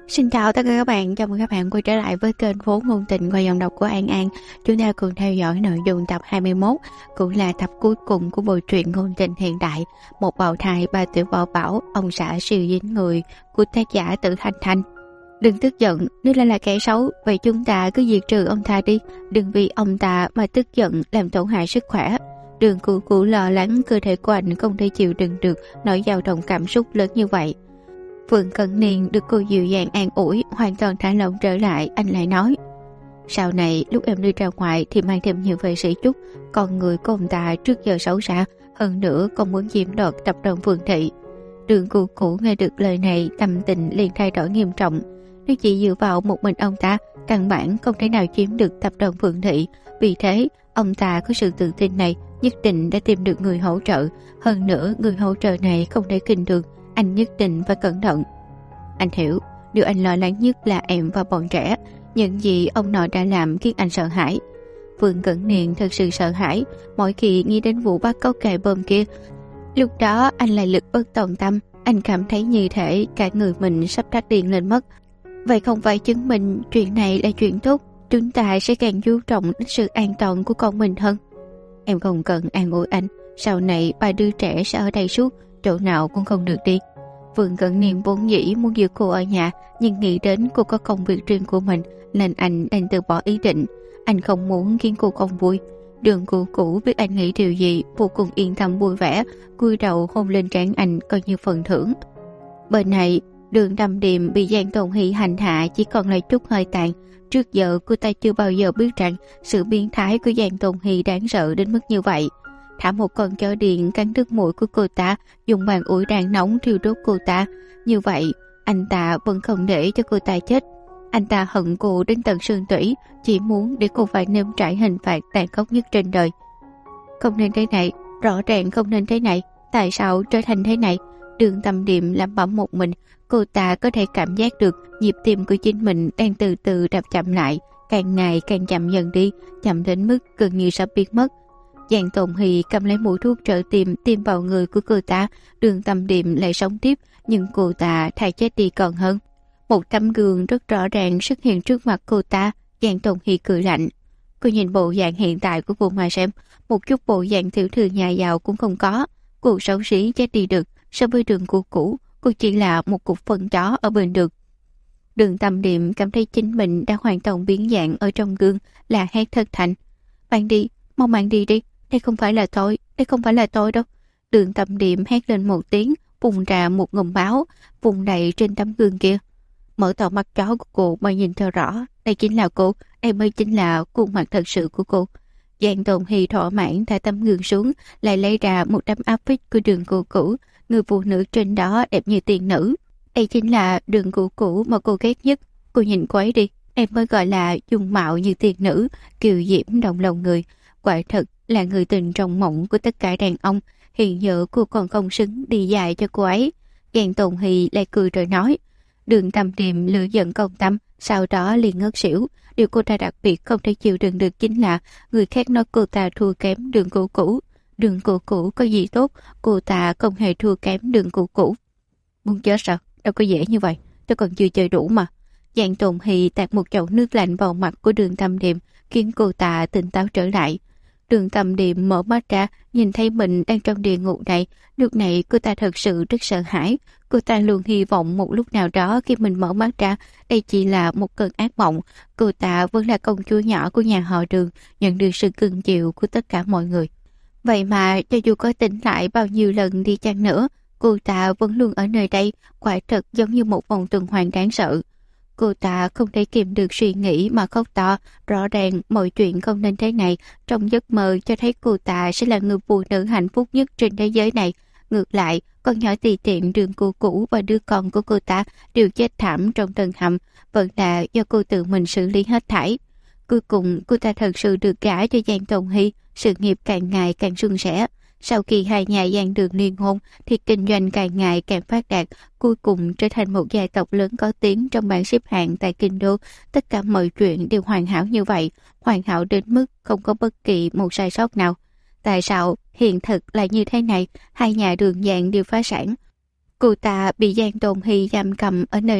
Xin chào tất cả các bạn, chào mừng các bạn quay trở lại với kênh Vốn Ngôn Tình qua giọng đọc của An An. Chúng ta cùng theo dõi nội dung tập 21, cũng là tập cuối cùng của bộ truyện ngôn tình hiện đại Một bào thai ba tiểu bảo bảo, ông xã siêu dính người của tác giả Tử Thanh Thanh. Đừng tức giận, nếu là kẻ xấu, vậy chúng ta cứ diệt trừ ông ta đi, đừng vì ông ta mà tức giận làm tổn hại sức khỏe. Đường Cụ lo lắng cơ thể của anh không thể chịu đựng được nỗi dao động cảm xúc lớn như vậy. Vương Cận Niên được cô dịu dàng an ủi, hoàn toàn thả lỏng trở lại. Anh lại nói: sau này lúc em đi ra ngoài thì mang thêm nhiều vệ sĩ chút, con người của ông ta trước giờ xấu xa, hơn nữa còn muốn chiếm đoạt tập đoàn Vương Thị. Đường Cụ nghe được lời này, tâm tình liền thay đổi nghiêm trọng. Nếu chỉ dựa vào một mình ông ta, căn bản không thể nào chiếm được tập đoàn Vương Thị. Vì thế ông ta có sự tự tin này, nhất định đã tìm được người hỗ trợ. Hơn nữa người hỗ trợ này không thể kinh được, anh nhất định phải cẩn thận. Anh hiểu, điều anh lo lắng nhất là em và bọn trẻ. Những gì ông nội đã làm khiến anh sợ hãi. Vương Cận Niên thật sự sợ hãi mỗi khi nghĩ đến vụ bắt cóc cài bom kia. Lúc đó anh lại lực bất tòng tâm, anh cảm thấy như thể cả người mình sắp tắt điện lên mất. Vậy không phải chứng minh chuyện này là chuyện tốt, chúng ta sẽ càng chú trọng đến sự an toàn của con mình hơn. Em không cần an ủi anh, sau này ba đứa trẻ sẽ ở đây suốt, chỗ nào cũng không được đi. Vương Cận Niên vốn dĩ muốn giữ cô ở nhà, nhưng nghĩ đến cô có công việc riêng của mình nên anh đành từ bỏ ý định. Anh không muốn khiến cô không vui. Đường Cụ biết anh nghĩ điều gì, vô cùng yên tâm vui vẻ, cúi đầu hôn lên trán anh coi như phần thưởng. Bên này, Đường Tâm Điềm bị Giang Tồn Hy hành hạ chỉ còn lại chút hơi tàn. Trước giờ cô ta chưa bao giờ biết rằng sự biến thái của Giang Tồn Hy đáng sợ đến mức như vậy. Thả một con chó điện cắn đứt mũi của cô ta, dùng bàn ủi đang nóng thiêu đốt cô ta. Như vậy, anh ta vẫn không để cho cô ta chết. Anh ta hận cô đến tận xương tủy, chỉ muốn để cô phải nếm trải hình phạt tàn khốc nhất trên đời. Không nên thế này, rõ ràng không nên thế này, tại sao trở thành thế này? Đường Tâm Điềm lẩm bẩm một mình, cô ta có thể cảm giác được nhịp tim của chính mình đang từ từ đập chậm lại, càng ngày càng chậm dần đi, chậm đến mức gần như sắp biến mất. Giang Tồn Hy cầm lấy mũi thuốc trợ tim tiêm vào người của cô ta. Đường Tâm Điềm lại sống tiếp, nhưng cô ta thà chết đi còn hơn. Một tấm gương rất rõ ràng xuất hiện trước mặt cô ta. Giang Tồn Hy cười lạnh. Cô nhìn bộ dạng hiện tại của cô mà xem, một chút bộ dạng tiểu thư nhà giàu cũng không có. Cô xấu xí chết đi được, so với Đường Cũ, cô chỉ là một cục phân chó ở bên được. Đường Tâm Điềm cảm thấy chính mình đã hoàn toàn biến dạng ở trong gương, là hét thất thanh: "Bạn đi, mau bạn đi đi, đây không phải là tôi, đây không phải là tôi đâu." Đường Tâm Điềm hét lên một tiếng, phun ra một ngụm máu, vùng đầy trên tấm gương kia. Mở to mắt chó của cô mà nhìn cho rõ, đây chính là cô, đây mới chính là khuôn mặt thật sự của cô. Giang Tồn Hy thỏa mãn thả tấm gương xuống, lại lấy ra một tấm áp phích của Đường Cũ. Người phụ nữ trên đó đẹp như tiên nữ. Đây chính là Đường Cũ mà cô ghét nhất. Cô nhìn cô ấy đi, em mới gọi là dung mạo như tiên nữ, kiều diễm động lòng người. Quả thật là người tình trong mộng của tất cả đàn ông. Hiện giờ cô còn không xứng đi dài cho cô ấy. Giang Tồn Hy lại cười rồi nói. Đường Tâm Điềm lửa giận công tâm, sau đó liền ngất xỉu. Điều cô ta đặc biệt không thể chịu đựng được chính là người khác nói cô ta thua kém Đường Cũ. Đường Cũ có gì tốt, cô ta không hề thua kém Đường Cũ. Muốn chết sao? Đâu có dễ như vậy, tôi còn chưa chơi đủ mà. Giang Tồn Hy tạt một chậu nước lạnh vào mặt của Đường Tâm Điềm, khiến cô ta tỉnh táo trở lại. Đường Tâm Điềm mở mắt ra, nhìn thấy mình đang trong địa ngục này. Lúc này cô ta thật sự rất sợ hãi. Cô ta luôn hy vọng một lúc nào đó khi mình mở mắt ra, đây chỉ là một cơn ác mộng. Cô ta vẫn là công chúa nhỏ của nhà họ Đường, nhận được sự cưng chiều của tất cả mọi người. Vậy mà cho dù có tỉnh lại bao nhiêu lần đi chăng nữa, cô ta vẫn luôn ở nơi đây, quả thật giống như một vòng tuần hoàn đáng sợ. Cô ta không thể kìm được suy nghĩ mà khóc to, rõ ràng mọi chuyện không nên thế này. Trong giấc mơ cho thấy cô ta sẽ là người phụ nữ hạnh phúc nhất trên thế giới này. Ngược lại, con nhỏ tùy tiện Đường Cũ và đứa con của cô ta đều chết thảm trong tầng hầm, vẫn là do cô tự mình xử lý hết thảy. Cuối cùng cô ta thật sự được gả cho Giang Tồn Hy, sự nghiệp càng ngày càng suôn sẻ. Sau khi hai nhà Giang Đường liên hôn thì kinh doanh càng ngày càng phát đạt, cuối cùng trở thành một gia tộc lớn có tiếng trong bảng xếp hạng tại kinh đô. Tất cả mọi chuyện đều hoàn hảo như vậy, hoàn hảo đến mức không có bất kỳ một sai sót nào. Tại sao hiện thực lại như thế này? Hai nhà Đường Giang đều phá sản. Cô ta bị Giang Tồn Hy giam cầm ở nơi đây,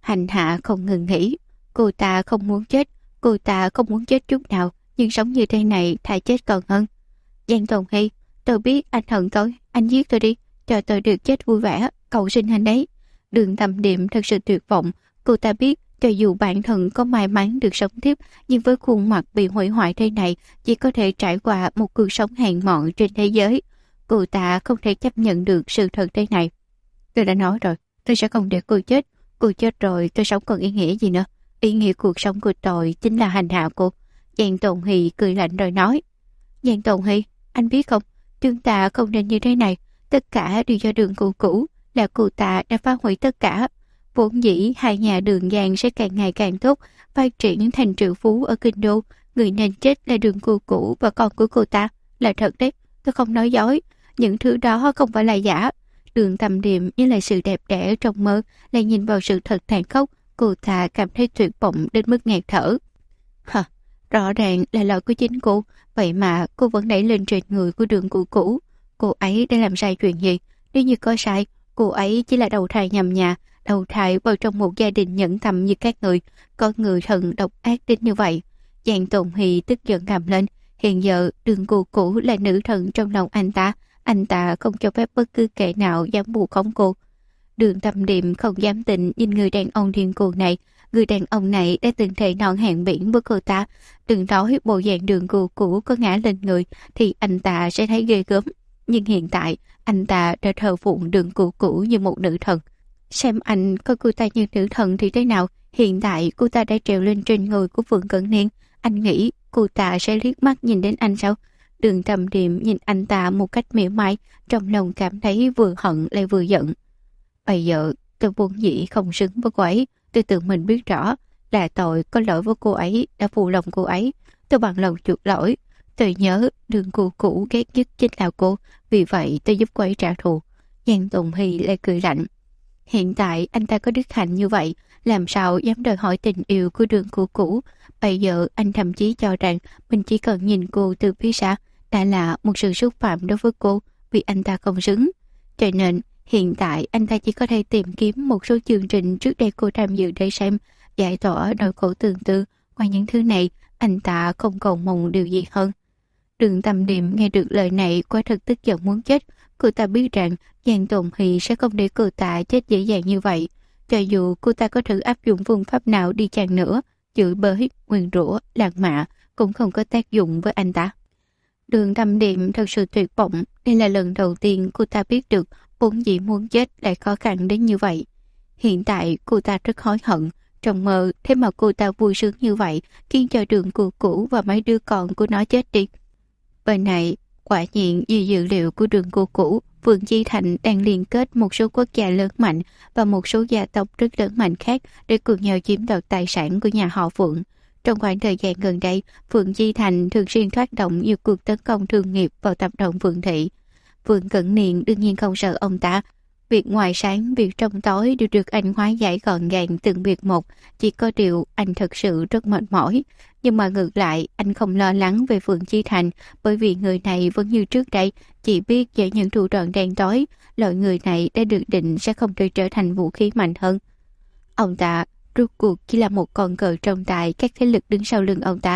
hành hạ không ngừng nghỉ. Cô ta không muốn chết, cô ta không muốn chết chút nào, nhưng sống như thế này thà chết còn hơn. Giang Tồn Hy, tôi biết anh hận tôi, anh giết tôi đi, cho tôi được chết vui vẻ, cầu xin anh đấy. Đường Tâm Điềm thật sự tuyệt vọng, cô ta biết cho dù bản thân có may mắn được sống tiếp, nhưng với khuôn mặt bị hủy hoại thế này, chỉ có thể trải qua một cuộc sống hèn mọn trên thế giới. Cô ta không thể chấp nhận được sự thật thế này. Tôi đã nói rồi, tôi sẽ không để cô chết rồi tôi sống còn ý nghĩa gì nữa. Ý nghĩa cuộc sống của tôi chính là hành hạ cô. Giang Tồn Hy cười lạnh rồi nói. Giang Tồn Hy, anh biết không, chúng ta không nên như thế này, tất cả đều do Đường cô cũ, là cô ta đã phá hủy tất cả. Vốn dĩ hai nhà Đường Giang sẽ càng ngày càng tốt, phát triển thành triệu phú ở kinh đô. Người nên chết là Đường cô cũ và con của cô ta. Là thật đấy, tôi không nói dối, những thứ đó không phải là giả. Đường Tâm Điềm như là sự đẹp đẽ trong mơ, lại nhìn vào sự thật tàn khốc, cô ta cảm thấy tuyệt vọng đến mức nghẹt thở. Hả, rõ ràng là lỗi của chính cô, vậy mà cô vẫn đẩy lên trên người của Đường cô cũ. Cô ấy đã làm sai chuyện gì? Nếu như có sai, cô ấy chỉ là đầu thai nhầm nhà, đầu thai vào trong một gia đình nhẫn tâm như các người, có người thần độc ác đến như vậy. Giang Tồn Hy tức giận gầm lên, hiện giờ Đường cô cũ là nữ thần trong lòng anh ta không cho phép bất cứ kẻ nào dám vu khống cô. Đường Tâm Điềm không dám tin nhìn người đàn ông điên cuồng này. Người đàn ông này đã từng thề non hẹn biển với cô ta. Đừng nói bộ dạng Đường cô cũ có ngã lên người thì anh ta sẽ thấy ghê gớm. Nhưng hiện tại anh ta đã thờ phụng Đường cô cũ như một nữ thần. Xem anh coi cô ta như nữ thần thì thế nào. Hiện tại cô ta đã trèo lên trên người của Phượng Cẩn Niên. Anh nghĩ cô ta sẽ liếc mắt nhìn đến anh sao? Đường Tâm Điềm nhìn anh ta một cách mỉa mai, trong lòng cảm thấy vừa hận lại vừa giận. Bây giờ tôi vốn dĩ không xứng với cô ấy, tôi tự mình biết rõ là tội có lỗi với cô ấy, đã phụ lòng cô ấy. Tôi bằng lòng chuộc lỗi. Tôi nhớ Đường cô cũ ghét nhất chính là cô, vì vậy tôi giúp cô ấy trả thù. Giang Tùng Hy lại cười lạnh. Hiện tại anh ta có đức hạnh như vậy, làm sao dám đòi hỏi tình yêu của Đường cô cũ. Bây giờ anh thậm chí cho rằng mình chỉ cần nhìn cô từ phía xa đã là một sự xúc phạm đối với cô, vì anh ta không xứng. Cho nên hiện tại anh ta chỉ có thể tìm kiếm một số chương trình trước đây cô tham dự để xem, giải tỏa nỗi khổ tương tư. Ngoài những thứ này, anh ta không cầu mong điều gì hơn. Đường Tâm Điềm nghe được lời này quả thật tức giận muốn chết. Cô ta biết rằng Giang Tồn Hy sẽ không để cô ta chết dễ dàng như vậy. Cho dù cô ta có thử áp dụng phương pháp nào đi chăng nữa, chửi bới, nguyền rủa, lạc mạ cũng không có tác dụng với anh ta. Đường Tâm Điềm thật sự tuyệt vọng. Đây là lần đầu tiên cô ta biết được vốn dĩ muốn chết lại khó khăn đến như vậy. Hiện tại cô ta rất hối hận. Trong mơ thế mà cô ta vui sướng như vậy, khiến cho Đường cô cũ và mấy đứa con của nó chết đi. Bên này, quả nhiên như dữ liệu của Đường cô cũ, Phượng Chi Thành đang liên kết một số quốc gia lớn mạnh và một số gia tộc rất lớn mạnh khác để cùng nhau chiếm đoạt tài sản của nhà họ Phượng. Trong khoảng thời gian gần đây, Phượng Chi Thành thường xuyên phát động nhiều cuộc tấn công thương nghiệp vào tập đoàn Phượng Thị. Phượng Cẩn Niên đương nhiên không sợ ông ta. Việc ngoài sáng, việc trong tối đều được anh hóa giải gọn gàng từng việc một. Chỉ có điều anh thật sự rất mệt mỏi. Nhưng mà ngược lại, anh không lo lắng về Phượng Chi Thành, bởi vì người này vẫn như trước đây, chỉ biết dễ những thủ đoạn đen tối. Loại người này đã được định sẽ không thể trở thành vũ khí mạnh hơn. Ông ta rốt cuộc chỉ là một con cờ trong tay các thế lực đứng sau lưng ông ta.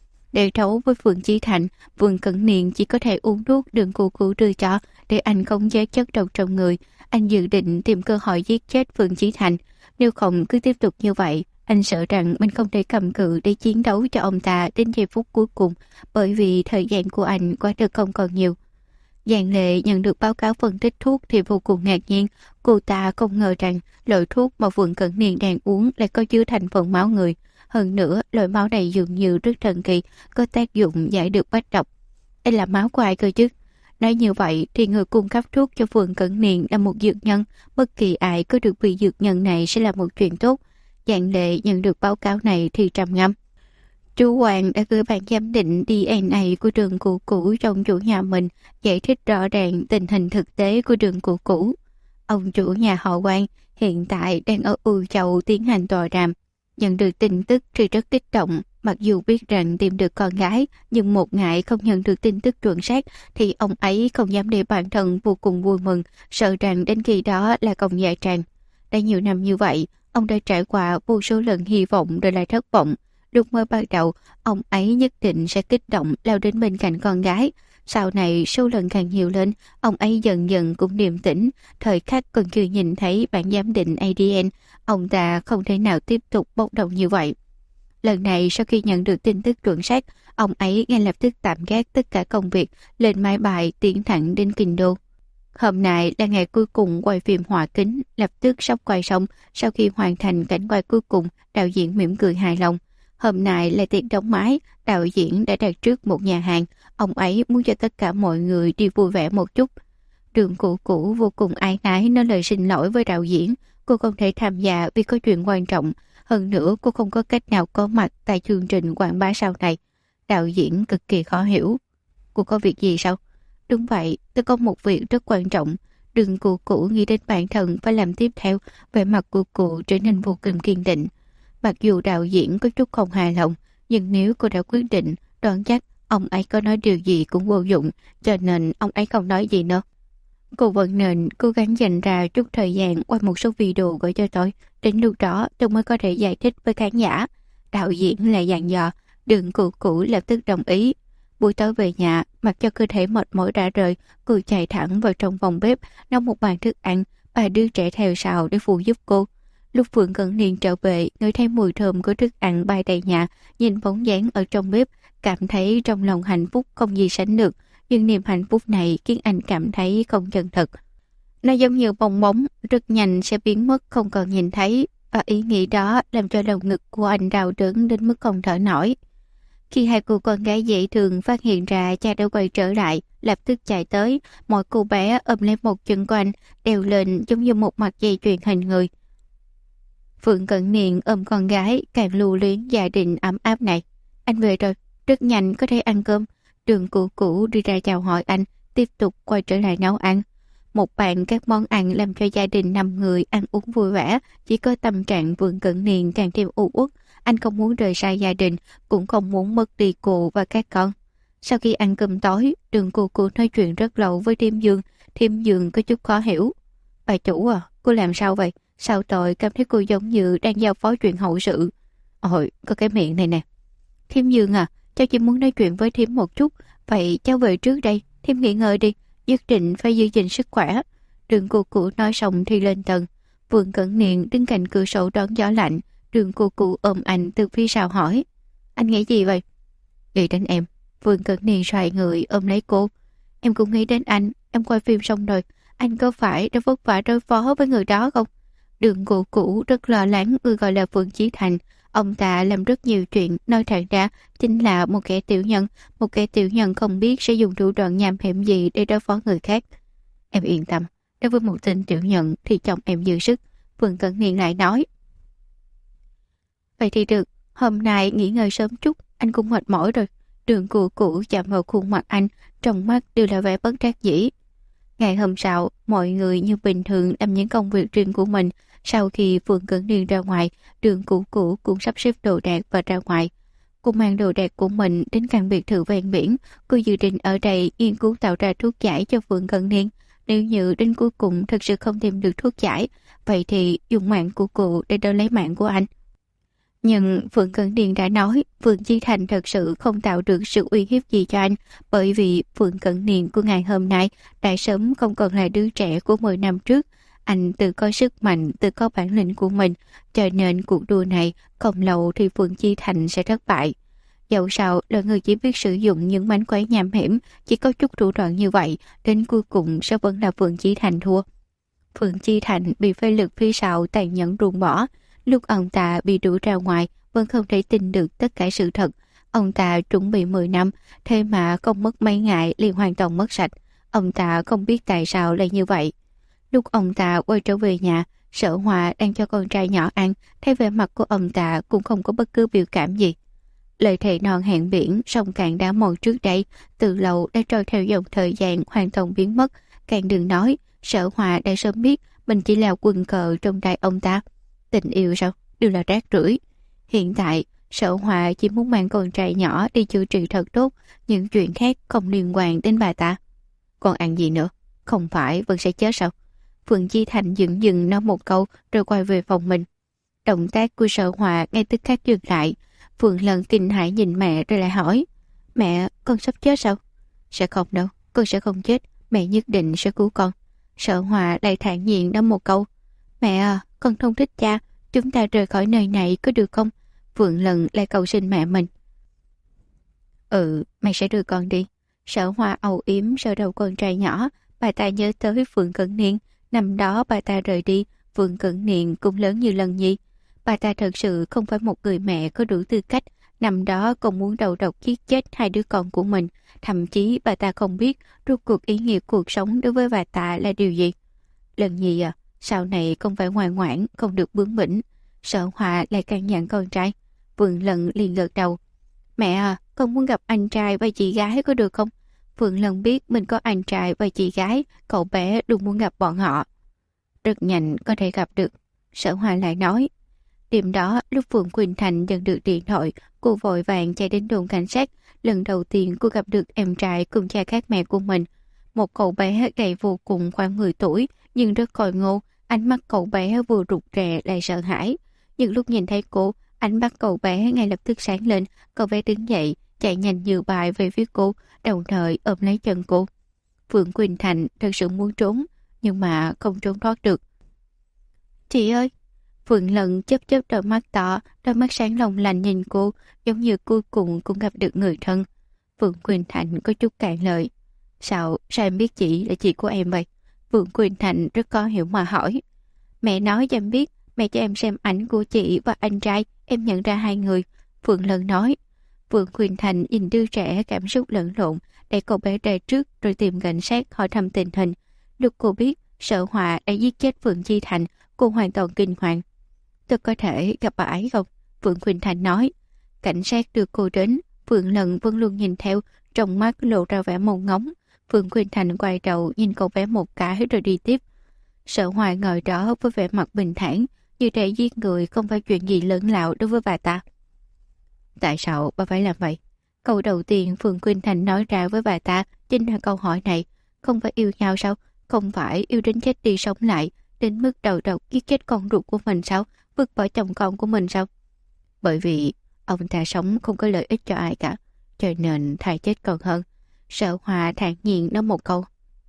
Để đấu với Phượng Chi Thành, Phượng Cẩn Niên chỉ có thể uống thuốc Đường cô cũ đưa cho để anh khống chế chất độc trong người. Anh dự định tìm cơ hội giết chết Phượng Chi Thành. Nếu không cứ tiếp tục như vậy, anh sợ rằng mình không thể cầm cự để chiến đấu cho ông ta đến giây phút cuối cùng, bởi vì thời gian của anh quả thực không còn nhiều. Giang Lệ nhận được báo cáo phân tích thuốc thì vô cùng ngạc nhiên. Cô ta không ngờ rằng loại thuốc mà Phượng Cẩn Niên đang uống lại có chứa thành phần máu người. Hơn nữa, loại máu này dường như rất thần kỳ, có tác dụng giải được bách độc. Đây là máu của ai cơ chứ? Nói như vậy thì người cung cấp thuốc cho Phượng Cẩn Niên là một dược nhân. Bất kỳ ai có được vị dược nhân này sẽ là một chuyện tốt. Giang Lệ nhận được báo cáo này thì trầm ngâm. Chú Hoàng đã gửi bản giám định DNA của Đường cô cũ trong chủ nhà mình, giải thích rõ ràng tình hình thực tế của Đường cô cũ. Ông chủ nhà họ Hoàng hiện tại đang ở U Châu tiến hành tòa đàm. Nhận được tin tức thì rất kích động, mặc dù biết rằng tìm được con gái, nhưng một ngày không nhận được tin tức chuẩn xác thì ông ấy không dám để bản thân vô cùng vui mừng, sợ rằng đến khi đó là công dạ tràn. Đã nhiều năm như vậy, Ông đã trải qua vô số lần hy vọng rồi lại thất vọng. Lúc mới bắt đầu, ông ấy nhất định sẽ kích động lao đến bên cạnh con gái. Sau này, số lần càng nhiều lên, ông ấy dần dần cũng điềm tĩnh. Thời khắc còn chưa nhìn thấy bản giám định ADN, ông ta không thể nào tiếp tục bốc đồng như vậy. Lần này, sau khi nhận được tin tức chuẩn xác, ông ấy ngay lập tức tạm gác tất cả công việc, lên máy bay tiến thẳng đến kinh đô. Hôm nay là ngày cuối cùng quay phim họa kính, lập tức sắp quay xong. Sau khi hoàn thành cảnh quay cuối cùng, đạo diễn mỉm cười hài lòng. Hôm nay là tiệc đóng máy, đạo diễn đã đặt trước một nhà hàng. Ông ấy muốn cho tất cả mọi người đi vui vẻ một chút. Đường Cũ Cũ vô cùng áy náy nói lời xin lỗi với đạo diễn. Cô không thể tham gia vì có chuyện quan trọng. Hơn nữa cô không có cách nào có mặt tại chương trình quảng bá sau này. Đạo diễn cực kỳ khó hiểu. Cô có việc gì sao? Đúng vậy, tôi có một việc rất quan trọng. Đường Cũ Cũ nghĩ đến bản thân phải làm tiếp theo. Vẻ mặt của cô trở nên vô cùng kiên định. Mặc dù đạo diễn có chút không hài lòng, nhưng nếu cô đã quyết định, đoán chắc ông ấy có nói điều gì cũng vô dụng, cho nên ông ấy không nói gì nữa. Cô vẫn nên cố gắng dành ra chút thời gian quay một số video gửi cho tôi. Đến lúc đó tôi mới có thể giải thích với khán giả. Đạo diễn lại dặn dò. Đường Cũ Cũ lập tức đồng ý. Buổi tối về nhà, mặc cho cơ thể mệt mỏi đã rời, cô chạy thẳng vào trong phòng bếp, nấu một bàn thức ăn, bà đưa trẻ theo sau để phụ giúp cô. Lúc Phượng Cẩn Niên trở về, ngửi thấy mùi thơm của thức ăn bay đầy nhà, nhìn bóng dáng ở trong bếp, cảm thấy trong lòng hạnh phúc không gì sánh được. Nhưng niềm hạnh phúc này khiến anh cảm thấy không chân thật. Nó giống như bong bóng, rất nhanh sẽ biến mất không còn nhìn thấy, và ý nghĩ đó làm cho lồng ngực của anh đau đớn đến mức không thở nổi. Khi hai cô con gái dễ thương phát hiện ra cha đã quay trở lại, lập tức chạy tới, mọi cô bé ôm lấy một chân của anh, đeo lên giống như một mặt dây chuyền hình người. Phượng Cận Niên ôm con gái, càng lưu luyến gia đình ấm áp này. Anh về rồi, rất nhanh có thể ăn cơm. Đường Cũ Cũ đi ra chào hỏi anh, tiếp tục quay trở lại nấu ăn. Một bàn các món ăn làm cho gia đình 5 người ăn uống vui vẻ, chỉ có tâm trạng Phượng Cận Niên càng thêm u uất. Anh không muốn rời xa gia đình, cũng không muốn mất đi cô và các con. Sau khi ăn cơm tối, Đường Cũ Cũ nói chuyện rất lâu với Thiêm Dương. Thiêm Dương có chút khó hiểu. Bà chủ à, cô làm sao vậy? Sao tôi cảm thấy cô giống như đang giao phó chuyện hậu sự? Ôi, có cái miệng này nè. Thiêm Dương à, cháu chỉ muốn nói chuyện với Thiêm một chút. Vậy cháu về trước đây, Thiêm nghỉ ngơi đi, nhất định phải giữ gìn sức khỏe. Đường Cũ Cũ nói xong thì lên tầng. Vương Cẩn Niên đứng cạnh cửa sổ đón gió lạnh. Đường Cũ Cũ ôm anh từ phía sau hỏi. Anh nghĩ gì vậy? Nghĩ đến em. Vương Cẩn Niên xoay người ôm lấy cô. Em cũng nghĩ đến anh, em quay phim xong rồi. Anh có phải đã vất vả đối phó với người đó không? Đường Cũ Cũ rất lo lắng người gọi là Vương Chí Thành. Ông ta làm rất nhiều chuyện, nói thật ra chính là một kẻ tiểu nhân. Một kẻ tiểu nhân không biết sẽ dùng thủ đoạn nham hiểm gì để đối phó người khác. Em yên tâm, đối với một tên tiểu nhân thì chồng em dư sức. Vương Cẩn Niên lại nói. Vậy thì được, hôm nay nghỉ ngơi sớm chút, anh cũng mệt mỏi rồi. Đường Cũ Cũ chạm vào khuôn mặt anh, trong mắt đều là vẻ bất đắc dĩ. Ngày hôm sau, mọi người như bình thường làm những công việc riêng của mình. Sau khi Phương Cẩn Niên ra ngoài, Đường Cũ Cũ cũng sắp xếp đồ đạc và ra ngoài. Cô mang đồ đạc của mình đến căn biệt thự ven biển. Cô dự định ở đây nghiên cứu tạo ra thuốc giải cho Phương Cẩn Niên. Nếu như đến cuối cùng thật sự không tìm được thuốc giải, vậy thì dùng mạng của cô để đỡ lấy mạng của anh. Nhưng Phượng Cẩn Niên đã nói Phượng Chí Thành thật sự không tạo được sự uy hiếp gì cho anh, bởi vì Phượng Cẩn Niên của ngày hôm nay đã sớm không còn là đứa trẻ của 10 năm trước. Anh tự có sức mạnh, tự có bản lĩnh của mình, cho nên cuộc đua này không lâu thì Phượng Chí Thành sẽ thất bại. Dẫu sao là người chỉ biết sử dụng những mánh khóe nham hiểm, chỉ có chút thủ đoạn như vậy, đến cuối cùng sẽ vẫn là Phượng Chí Thành thua. Phượng Chí Thành bị phế lực phía sau tàn nhẫn ruồng bỏ. Lúc ông ta bị đuổi ra ngoài, vẫn không thể tin được tất cả sự thật. Ông ta chuẩn bị 10 năm, thế mà không mất mấy ngày liền hoàn toàn mất sạch. Ông ta không biết tại sao lại như vậy. Lúc ông ta quay trở về nhà, Sở Hòa đang cho con trai nhỏ ăn, thấy vẻ mặt của ông ta cũng không có bất cứ biểu cảm gì. Lời thề non hẹn biển, sông Cạn đã mòn trước đây, từ lâu đã trôi theo dòng thời gian hoàn toàn biến mất. Càng đừng nói, Sở Hòa đã sớm biết mình chỉ là quân cờ trong tay ông ta. Tình yêu sao? Đều là rác rưởi. Hiện tại, Sở Hòa chỉ muốn mang con trai nhỏ đi chữa trị thật tốt, những chuyện khác không liên quan đến bà ta. Còn ăn gì nữa? Không phải vẫn sẽ chết sao? Phượng Chi Thành dừng nói một câu rồi quay về phòng mình. Động tác của Sở Hòa ngay tức khắc dừng lại. Phượng Lân kinh hãi nhìn mẹ rồi lại hỏi: Mẹ, con sắp chết sao? Sẽ không đâu, con sẽ không chết, mẹ nhất định sẽ cứu con. Sở Hòa lại thản nhiên nói một câu: Mẹ à, con không thích cha, chúng ta rời khỏi nơi này có được không? Phượng Lân lại cầu xin mẹ mình. Mẹ sẽ đưa con đi. Sở Hoa âu yếm sờ đầu con trai nhỏ. Bà ta nhớ tới Phượng Cẩn Niên. Năm đó bà ta rời đi, Phượng Cẩn Niên cũng lớn như lần nhi. Bà ta thật sự không phải một người mẹ có đủ tư cách. Năm đó còn muốn đầu độc giết chết hai đứa con của mình. Thậm chí bà ta không biết rốt cuộc ý nghĩa cuộc sống đối với bà ta là điều gì. Lần nhi à, sau này con phải ngoan ngoãn, không được bướng bỉnh. Sở Hoa lại căn dặn con trai. Phượng Lân liền gật đầu. Mẹ à, con muốn gặp anh trai và chị gái có được không? Phượng Lân biết mình có anh trai và chị gái, cậu bé luôn muốn gặp bọn họ. Rất nhanh có thể gặp được. Sở Hoa lại nói. Đêm đó, lúc Phượng Quỳnh Thành nhận được điện thoại, cô vội vàng chạy đến đồn cảnh sát. Lần đầu tiên cô gặp được em trai cùng cha khác mẹ của mình. Một cậu bé gầy vô cùng khoảng 10 tuổi, nhưng rất còi ngô. Ánh mắt cậu bé vừa rụt rè lại sợ hãi. Nhưng lúc nhìn thấy cô, ánh mắt cậu bé ngay lập tức sáng lên. Cậu bé đứng dậy, chạy nhanh như bài về phía cô, đồng thời ôm lấy chân cô. Phượng Quỳnh Thành thật sự muốn trốn, nhưng mà không trốn thoát được. Chị ơi! Phượng Lân chớp chớp đôi mắt to, đôi mắt sáng long lanh nhìn cô, giống như cuối cùng cũng gặp được người thân. Phượng Quỳnh Thành có chút cạn lời. Sao em biết chị là chị của em vậy? Phượng Quỳnh Thành rất có hiểu mà hỏi. Mẹ nói cho em biết, mẹ cho em xem ảnh của chị và anh trai, em nhận ra hai người. Phượng Lân nói. Phượng Quỳnh Thành nhìn đứa trẻ cảm xúc lẫn lộn, để cậu bé ra trước rồi tìm cảnh sát hỏi thăm tình hình. Lúc cô biết Sở Họa đã giết chết Phượng Chi Thành, cô hoàn toàn kinh hoàng. Tôi có thể gặp bà ấy không? Phượng Quỳnh Thành nói. Cảnh sát đưa cô đến. Phượng Lân vẫn luôn nhìn theo, trong mắt lộ ra vẻ mong ngóng. Phượng Quỳnh Thành quay đầu nhìn cậu bé một cái rồi đi tiếp. Sở Hoài ngồi đó với vẻ mặt bình thản, như thể giết người không phải chuyện gì lớn lao đối với bà ta. Tại sao bà phải làm vậy? Câu đầu tiên Phượng Quỳnh Thành nói ra với bà ta chính là câu hỏi này. Không phải yêu nhau sao? Không phải yêu đến chết đi sống lại, đến mức đầu độc giết chết con ruột của mình sao? Vứt bỏ chồng con của mình sao? Bởi vì ông ta sống không có lợi ích cho ai cả, cho nên thà chết còn hơn. Sở Hòa thản nhiên nói một câu.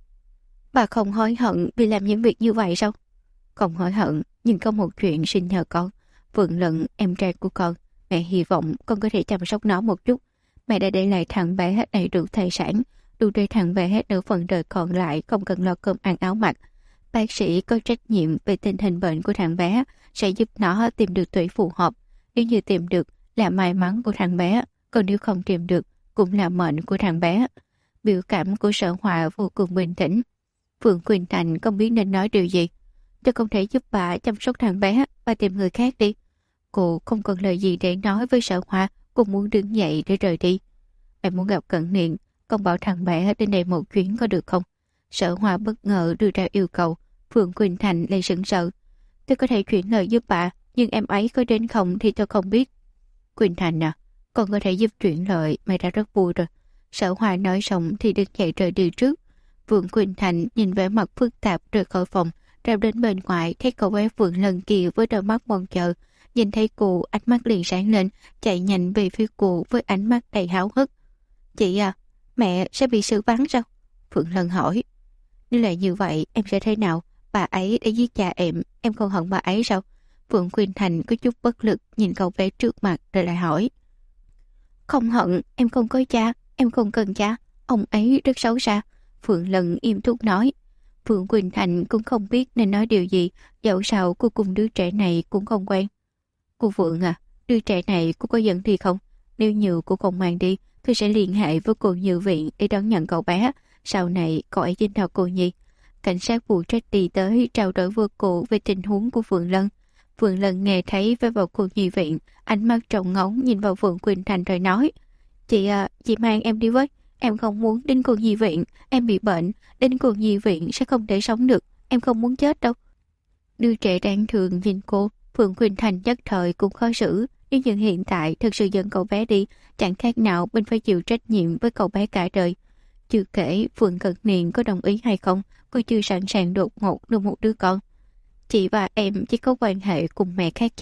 Bà không hối hận vì làm những việc như vậy sao? Không hối hận, nhưng có một chuyện xin nhờ con. Phượng Lân, em trai của con, mẹ hy vọng con có thể chăm sóc nó một chút. Mẹ đã để lại thằng bé hết đầy đủ tài sản, đủ để thằng bé hết nửa phần đời còn lại không cần lo cơm ăn áo mặc. Bác sĩ có trách nhiệm về tình hình bệnh của thằng bé, sẽ giúp nó tìm được tuổi phù hợp. Nếu như tìm được là may mắn của thằng bé, còn nếu không tìm được cũng là mệnh của thằng bé. Biểu cảm của Sở Hòa vô cùng bình tĩnh. Phượng Quỳnh Thành không biết nên nói điều gì. Tôi không thể giúp bà chăm sóc thằng bé, bà tìm người khác đi. Cô không còn lời gì để nói với Sở Hòa, cô muốn đứng dậy để rời đi. Em muốn gặp Cẩn Niên, con bảo thằng bé đến đây một chuyến có được không? Sở Hòa bất ngờ đưa ra yêu cầu. Phượng Quỳnh Thành lại sững sờ. Tôi có thể chuyển lời giúp bà, nhưng em ấy có đến không thì tôi không biết. Quỳnh Thành à, con có thể giúp chuyển lời, mày đã rất vui rồi. Sở Hòa nói xong thì đứng dậy rời đi trước. Phượng Quỳnh Thành nhìn vẻ mặt phức tạp rời khỏi phòng, ra đến bên ngoài thấy cậu bé Phượng Lân kia với đôi mắt mong chờ. Nhìn thấy cô, ánh mắt liền sáng lên, chạy nhanh về phía cô với ánh mắt đầy háo hức. Chị à, mẹ sẽ bị xử bắn sao? Phượng Lân hỏi. Nếu là như vậy, em sẽ thế nào? Bà ấy đã giết cha em không hận bà ấy sao? Phượng Quỳnh Thành có chút bất lực nhìn cậu bé trước mặt rồi lại hỏi. Không hận, em không có cha, em không cần cha, ông ấy rất xấu xa. Phượng Lân im thúc nói. Phượng Quỳnh Thành cũng không biết nên nói điều gì, dẫu sao cô cùng đứa trẻ này cũng không quen. Cô Phượng à, đứa trẻ này cô có giận thì không? Nếu như cô không mang đi, tôi sẽ liên hệ với cô Như Viện để đón nhận cậu bé. Sau này cậu ấy dính vào cô Nhi. Cảnh sát phụ trách đi tới trao đổi với cô về tình huống của Phượng Lân. Phượng Lân nghe thấy với vào cô Nhi Viện, ánh mắt trông ngóng nhìn vào Phượng Quỳnh Thành rồi nói. Chị à, chị mang em đi với. Em không muốn đến cô Nhi Viện, em bị bệnh, đến cô Nhi Viện sẽ không thể sống được, em không muốn chết đâu. Đứa trẻ đáng thương nhìn cô, Phượng Quỳnh Thành nhất thời cũng khó xử, nhưng hiện tại thực sự dẫn cậu bé đi, chẳng khác nào mình phải chịu trách nhiệm với cậu bé cả đời. Chưa kể Phượng Cận Niên có đồng ý hay không, cô chưa sẵn sàng đột ngột đưa một đứa con. Chị và em chỉ có quan hệ cùng mẹ khác cha,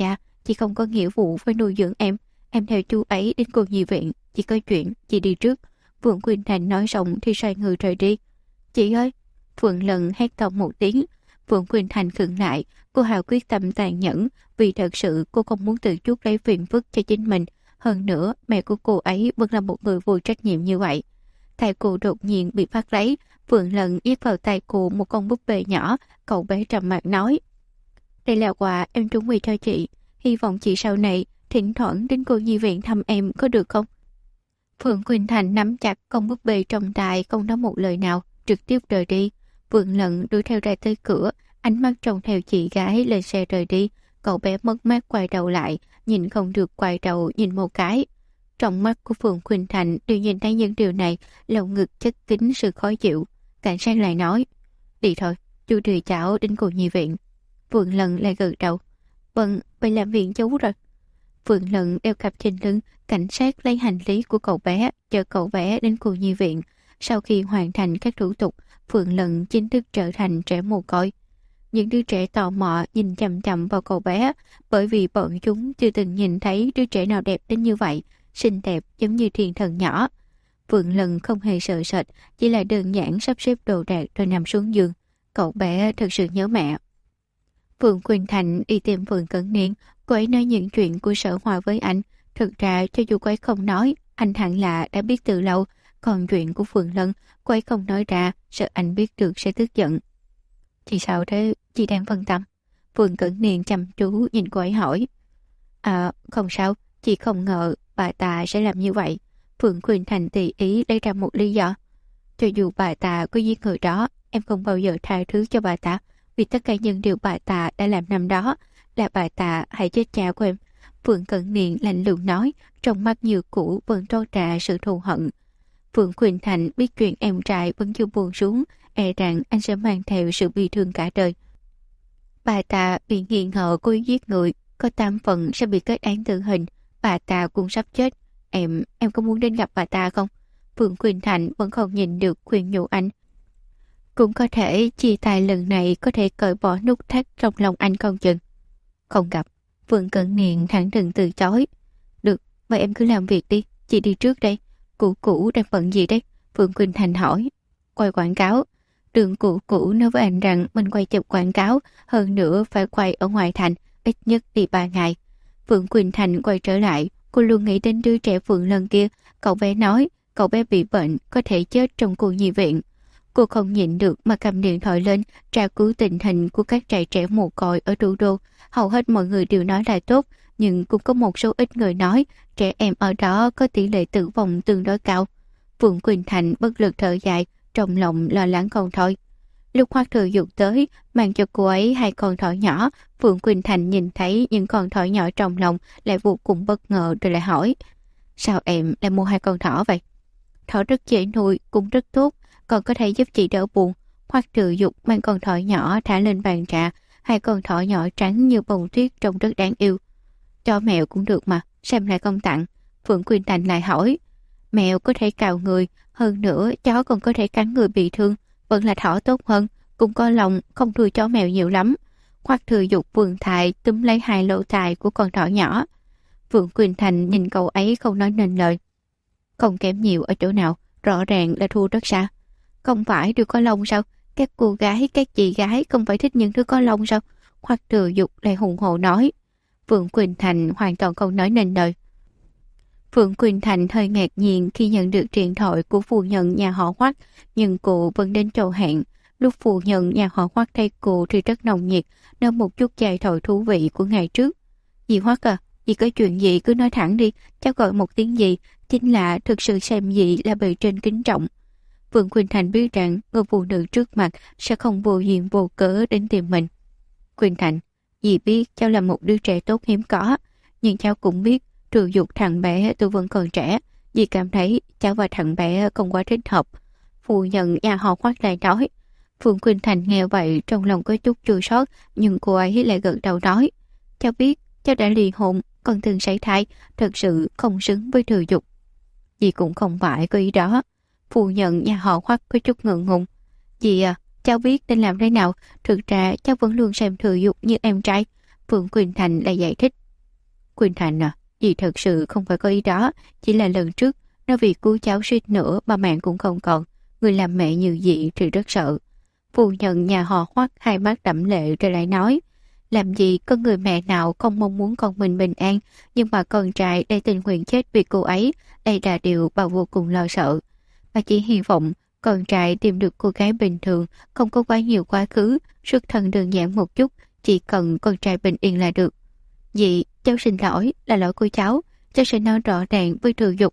chị không có nghĩa vụ phải nuôi dưỡng em theo chú ấy đến cô nhi viện, chị có chuyện, chị đi trước. Phượng Quỳnh Thành nói xong thì xoay người rời đi. Chị ơi! Phượng Lân hét to một tiếng. Phượng Quỳnh Thành khựng lại, cô Hào quyết tâm tàn nhẫn, vì thật sự cô không muốn tự chuốc lấy phiền phức cho chính mình. Hơn nữa, mẹ của cô ấy vẫn là một người vô trách nhiệm như vậy. Tay cô đột nhiên bị phát lấy, Phượng Lân nhét vào tay cô một con búp bê nhỏ, cậu bé trầm mặc nói. Đây là quà em chuẩn bị cho chị, hy vọng chị sau này thỉnh thoảng đến cô nhi viện thăm em có được không? Phượng Quỳnh Thành nắm chặt con búp bê trong tay, không nói một lời nào, trực tiếp rời đi. Phượng Lân đuổi theo ra tới cửa, ánh mắt trông theo chị gái lên xe rời đi. Cậu bé mất mát quay đầu lại, nhìn không được quay đầu nhìn một cái. Trong mắt của Phượng Quỳnh Thành đều nhìn thấy những điều này, lồng ngực chất kín sự khó chịu. Cảnh sát lại nói, đi thôi, chú đưa cháu đến cô nhi viện. Phượng Lân lại gật đầu, vâng, vậy làm viện chú rồi. Phượng Lân đeo cặp trên lưng, cảnh sát lấy hành lý của cậu bé, chở cậu bé đến cô nhi viện. Sau khi hoàn thành các thủ tục, Phượng Lân chính thức trở thành trẻ mồ côi. Những đứa trẻ tò mò nhìn chằm chằm vào cậu bé, bởi vì bọn chúng chưa từng nhìn thấy đứa trẻ nào đẹp đến như vậy, xinh đẹp giống như thiên thần nhỏ. Phượng Lân không hề sợ sệt, chỉ là đơn giản sắp xếp đồ đạc rồi nằm xuống giường. Cậu bé thật sự nhớ mẹ. Phượng Quỳnh Thành đi tìm Phượng Cẩn Niên, cô ấy nói những chuyện của Sở Hòa với anh. Thực ra cho dù cô ấy không nói, anh hẳn là đã biết từ lâu. Còn chuyện của Phượng Lân, cô ấy không nói ra, sợ anh biết được sẽ tức giận. Chị sao thế? Chị đang phân tâm. Phượng Cẩn Niên chăm chú nhìn cô ấy hỏi. À, không sao, chị không ngờ bà ta sẽ làm như vậy. Phượng Quỳnh Thành tùy ý lấy ra một lý do. Cho dù bà ta có giết người đó, em không bao giờ tha thứ cho bà ta, vì tất cả những điều bà ta đã làm năm đó là bà ta hại chết cha của em. Phượng Cẩn Niên lạnh lùng nói, trong mắt như cũ vẫn toát ra sự thù hận. Phượng Quỳnh Thành biết chuyện em trai vẫn chưa buông xuống, e rằng anh sẽ mang theo sự bi thương cả đời. Bà ta bị nghi ngờ cố ý giết người, có 8 phần sẽ bị kết án tử hình. Bà ta cũng sắp chết. Em có muốn đến gặp bà ta không? Phượng Quỳnh Thành vẫn không nhìn được khuyên nhủ anh. Cũng có thể chia tay lần này có thể cởi bỏ nút thắt trong lòng anh không chừng. Không gặp. Phượng Cẩn Niên thẳng thừng từ chối. Được, vậy em cứ làm việc đi, chị đi trước đây. Cũ đang bận gì đấy? Phượng Quỳnh Thành hỏi. Quay quảng cáo. Đường Cũ nói với anh rằng mình quay chụp quảng cáo, hơn nữa phải quay ở ngoại thành, ít nhất đi 3 ngày. Phượng Quỳnh Thành quay trở lại, cô luôn nghĩ đến đứa trẻ Phượng Lân kia. Cậu bé nói, cậu bé bị bệnh, có thể chết trong cô nhi viện. Cô không nhịn được mà cầm điện thoại lên, tra cứu tình hình của các trại trẻ mồ côi ở thủ đô. Hầu hết mọi người đều nói là tốt, nhưng cũng có một số ít người nói trẻ em ở đó có tỷ lệ tử vong tương đối cao. Phượng Quỳnh Thành bất lực thở dài, trong lòng lo lắng không thôi. Lúc Hoắc Thừa Dục tới, mang cho cô ấy 2 con thỏ nhỏ, Phượng Quỳnh Thành nhìn thấy những con thỏ nhỏ trong lòng lại vô cùng bất ngờ rồi lại hỏi. Sao em lại mua 2 con thỏ vậy? Thỏ rất dễ nuôi, cũng rất tốt, còn có thể giúp chị đỡ buồn. Hoắc Thừa Dục mang con thỏ nhỏ thả lên bàn trà, 2 con thỏ nhỏ trắng như bông tuyết trông rất đáng yêu. Cho mèo cũng được mà, xem lại không tặng. Phượng Quỳnh Thành lại hỏi. Mèo có thể cào người, hơn nữa chó còn có thể cắn người bị thương, vẫn là thỏ tốt hơn, cũng có lòng không nuôi chó mèo nhiều lắm. Hoắc Thừa Dục vươn tay túm lấy 2 lỗ tai của con thỏ nhỏ. Phượng Quỳnh Thành nhìn cậu ấy không nói nên lời. Không kém nhiều ở chỗ nào, rõ ràng là thua rất xa. Không phải đều có lông sao? Các cô gái, các chị gái không phải thích những thứ có lông sao? Hoắc Thừa Dục lại hùng hồ nói. Phượng Quỳnh Thành hoàn toàn không nói nên lời. Phượng Quỳnh Thành hơi ngạc nhiên khi nhận được điện thoại của phu nhân nhà họ Hoắc, nhưng cô vẫn đến chỗ hẹn. Lúc phu nhân nhà họ Hoắc thấy cô thì rất nồng nhiệt, nói một chút chai thoại thú vị của ngày trước. Dì Hoắc à, dì có chuyện gì cứ nói thẳng đi, cháu gọi một tiếng gì, chính là thực sự xem dì là bề trên kính trọng. Phượng Quỳnh Thành biết rằng người phụ nữ trước mặt sẽ không vô duyên vô cớ đến tìm mình. Quỳnh Thành, dì biết cháu là một đứa trẻ tốt hiếm có, nhưng cháu cũng biết Thừa Dục thằng bé tôi vẫn còn trẻ, dì cảm thấy cháu và thằng bé không quá thích hợp. Phu nhân nhà họ Hoắc lại nói. Phượng Quỳnh Thành nghe vậy trong lòng có chút chua xót, nhưng cô ấy lại gật đầu nói. Cháu biết, cháu đã ly hôn, còn từng sảy thai, thật sự không xứng với Thừa Dục. Dì cũng không phải có ý đó. Phu nhân nhà họ Hoắc có chút ngượng ngùng. Dì à, cháu biết nên làm thế nào, thực ra cháu vẫn luôn xem Thừa Dục như em trai. Phượng Quỳnh Thành lại giải thích. Quỳnh Thành à, dì thật sự không phải có ý đó, chỉ là lần trước nó vì cứu cháu suýt nữa mà mạng cũng không còn. Người làm mẹ như dì thì rất sợ. Phu nhân nhà họ Hoắc hai mắt đẫm lệ rồi lại nói, làm gì có người mẹ nào không mong muốn con mình bình an, nhưng mà con trai lại tình nguyện chết vì cô ấy, đây là điều bà vô cùng lo sợ. Bà chỉ hy vọng con trai tìm được cô gái bình thường, không có quá nhiều quá khứ, xuất thân đơn giản một chút, chỉ cần con trai bình yên là được. Dì, cháu xin lỗi, là lỗi của cháu sẽ nói rõ ràng với Thừa Dục.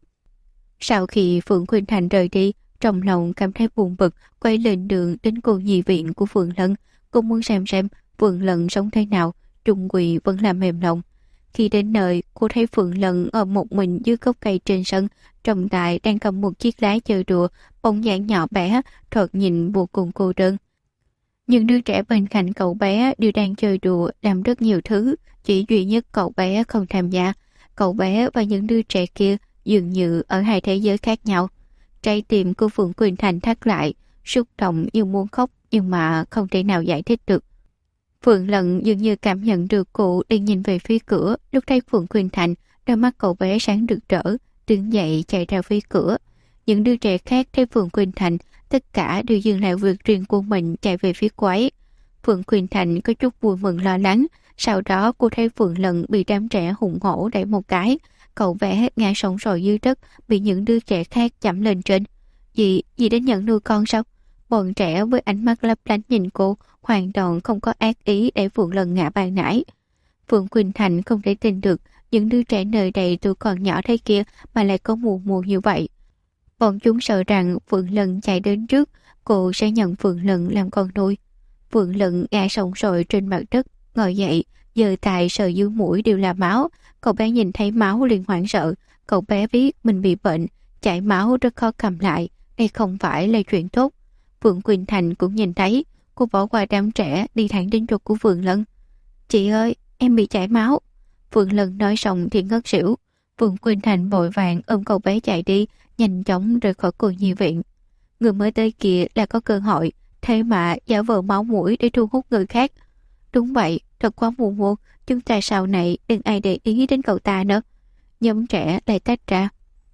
Sau khi Phượng Khuynh Thành rời đi, trong lòng cảm thấy buồn bực, quay lên đường đến cô nhi viện của Phượng Lân. Cô muốn xem Phượng Lân sống thế nào, Trung Quỳ vẫn làm mềm lòng. Khi đến nơi, cô thấy Phượng Lân ở một mình dưới gốc cây trên sân, trong tay đang cầm một chiếc lá chơi đùa, bóng dáng nhỏ bé, thoạt nhìn vô cùng cô đơn. Những đứa trẻ bên cạnh cậu bé đều đang chơi đùa, làm rất nhiều thứ, chỉ duy nhất cậu bé không tham gia. Cậu bé và những đứa trẻ kia dường như ở hai thế giới khác nhau. Trái tim của Phượng Quỳnh Thành thắt lại, xúc động như muốn khóc nhưng mà không thể nào giải thích được. Phượng Lân dường như cảm nhận được cô đang nhìn về phía cửa, lúc thấy Phượng Quỳnh Thành, đôi mắt cậu bé sáng rực rỡ, đứng dậy chạy ra phía cửa. Những đứa trẻ khác thấy Phượng Quỳnh Thành, tất cả đều dừng lại việc riêng của mình chạy về phía cô ấy. Phượng Quỳnh Thành có chút vui mừng lo lắng, sau đó cô thấy Phượng Lân bị đám trẻ hùng hổ đẩy một cái, cậu bé ngã sóng sỏi dưới đất, bị những đứa trẻ khác chạm lên trên. Dì đến nhận nuôi con sao? Bọn trẻ với ánh mắt lấp lánh nhìn cô, hoàn toàn không có ác ý để Phượng Lân ngã ban nãy. Phượng Quỳnh Thành không thể tin được, những đứa trẻ nơi đây tuổi còn nhỏ thế kia mà lại có mù mù như vậy. Bọn chúng sợ rằng Phượng Lân chạy đến trước, cô sẽ nhận Phượng Lân làm con nuôi. Phượng Lân ngã sóng sỏi trên mặt đất, ngồi dậy, giơ tay sờ dưới mũi đều là máu. Cậu bé nhìn thấy máu liền hoảng sợ. Cậu bé biết mình bị bệnh, chảy máu rất khó cầm lại, đây không phải là chuyện tốt. Phượng Quỳnh Thành cũng nhìn thấy, cô bỏ qua đám trẻ đi thẳng đến chỗ của Phượng Lân. Chị ơi, em bị chảy máu. Phượng Lân nói xong thì ngất xỉu. Phượng Quỳnh Thành vội vàng ôm cậu bé chạy đi, nhanh chóng rời khỏi cô nhi viện. Người mới tới kia là có cơ hội, thế mà giả vờ máu mũi để thu hút người khác. Đúng vậy, thật quá mù mô, chúng ta sau này đừng ai để ý đến cậu ta nữa. Nhóm trẻ lại tách ra.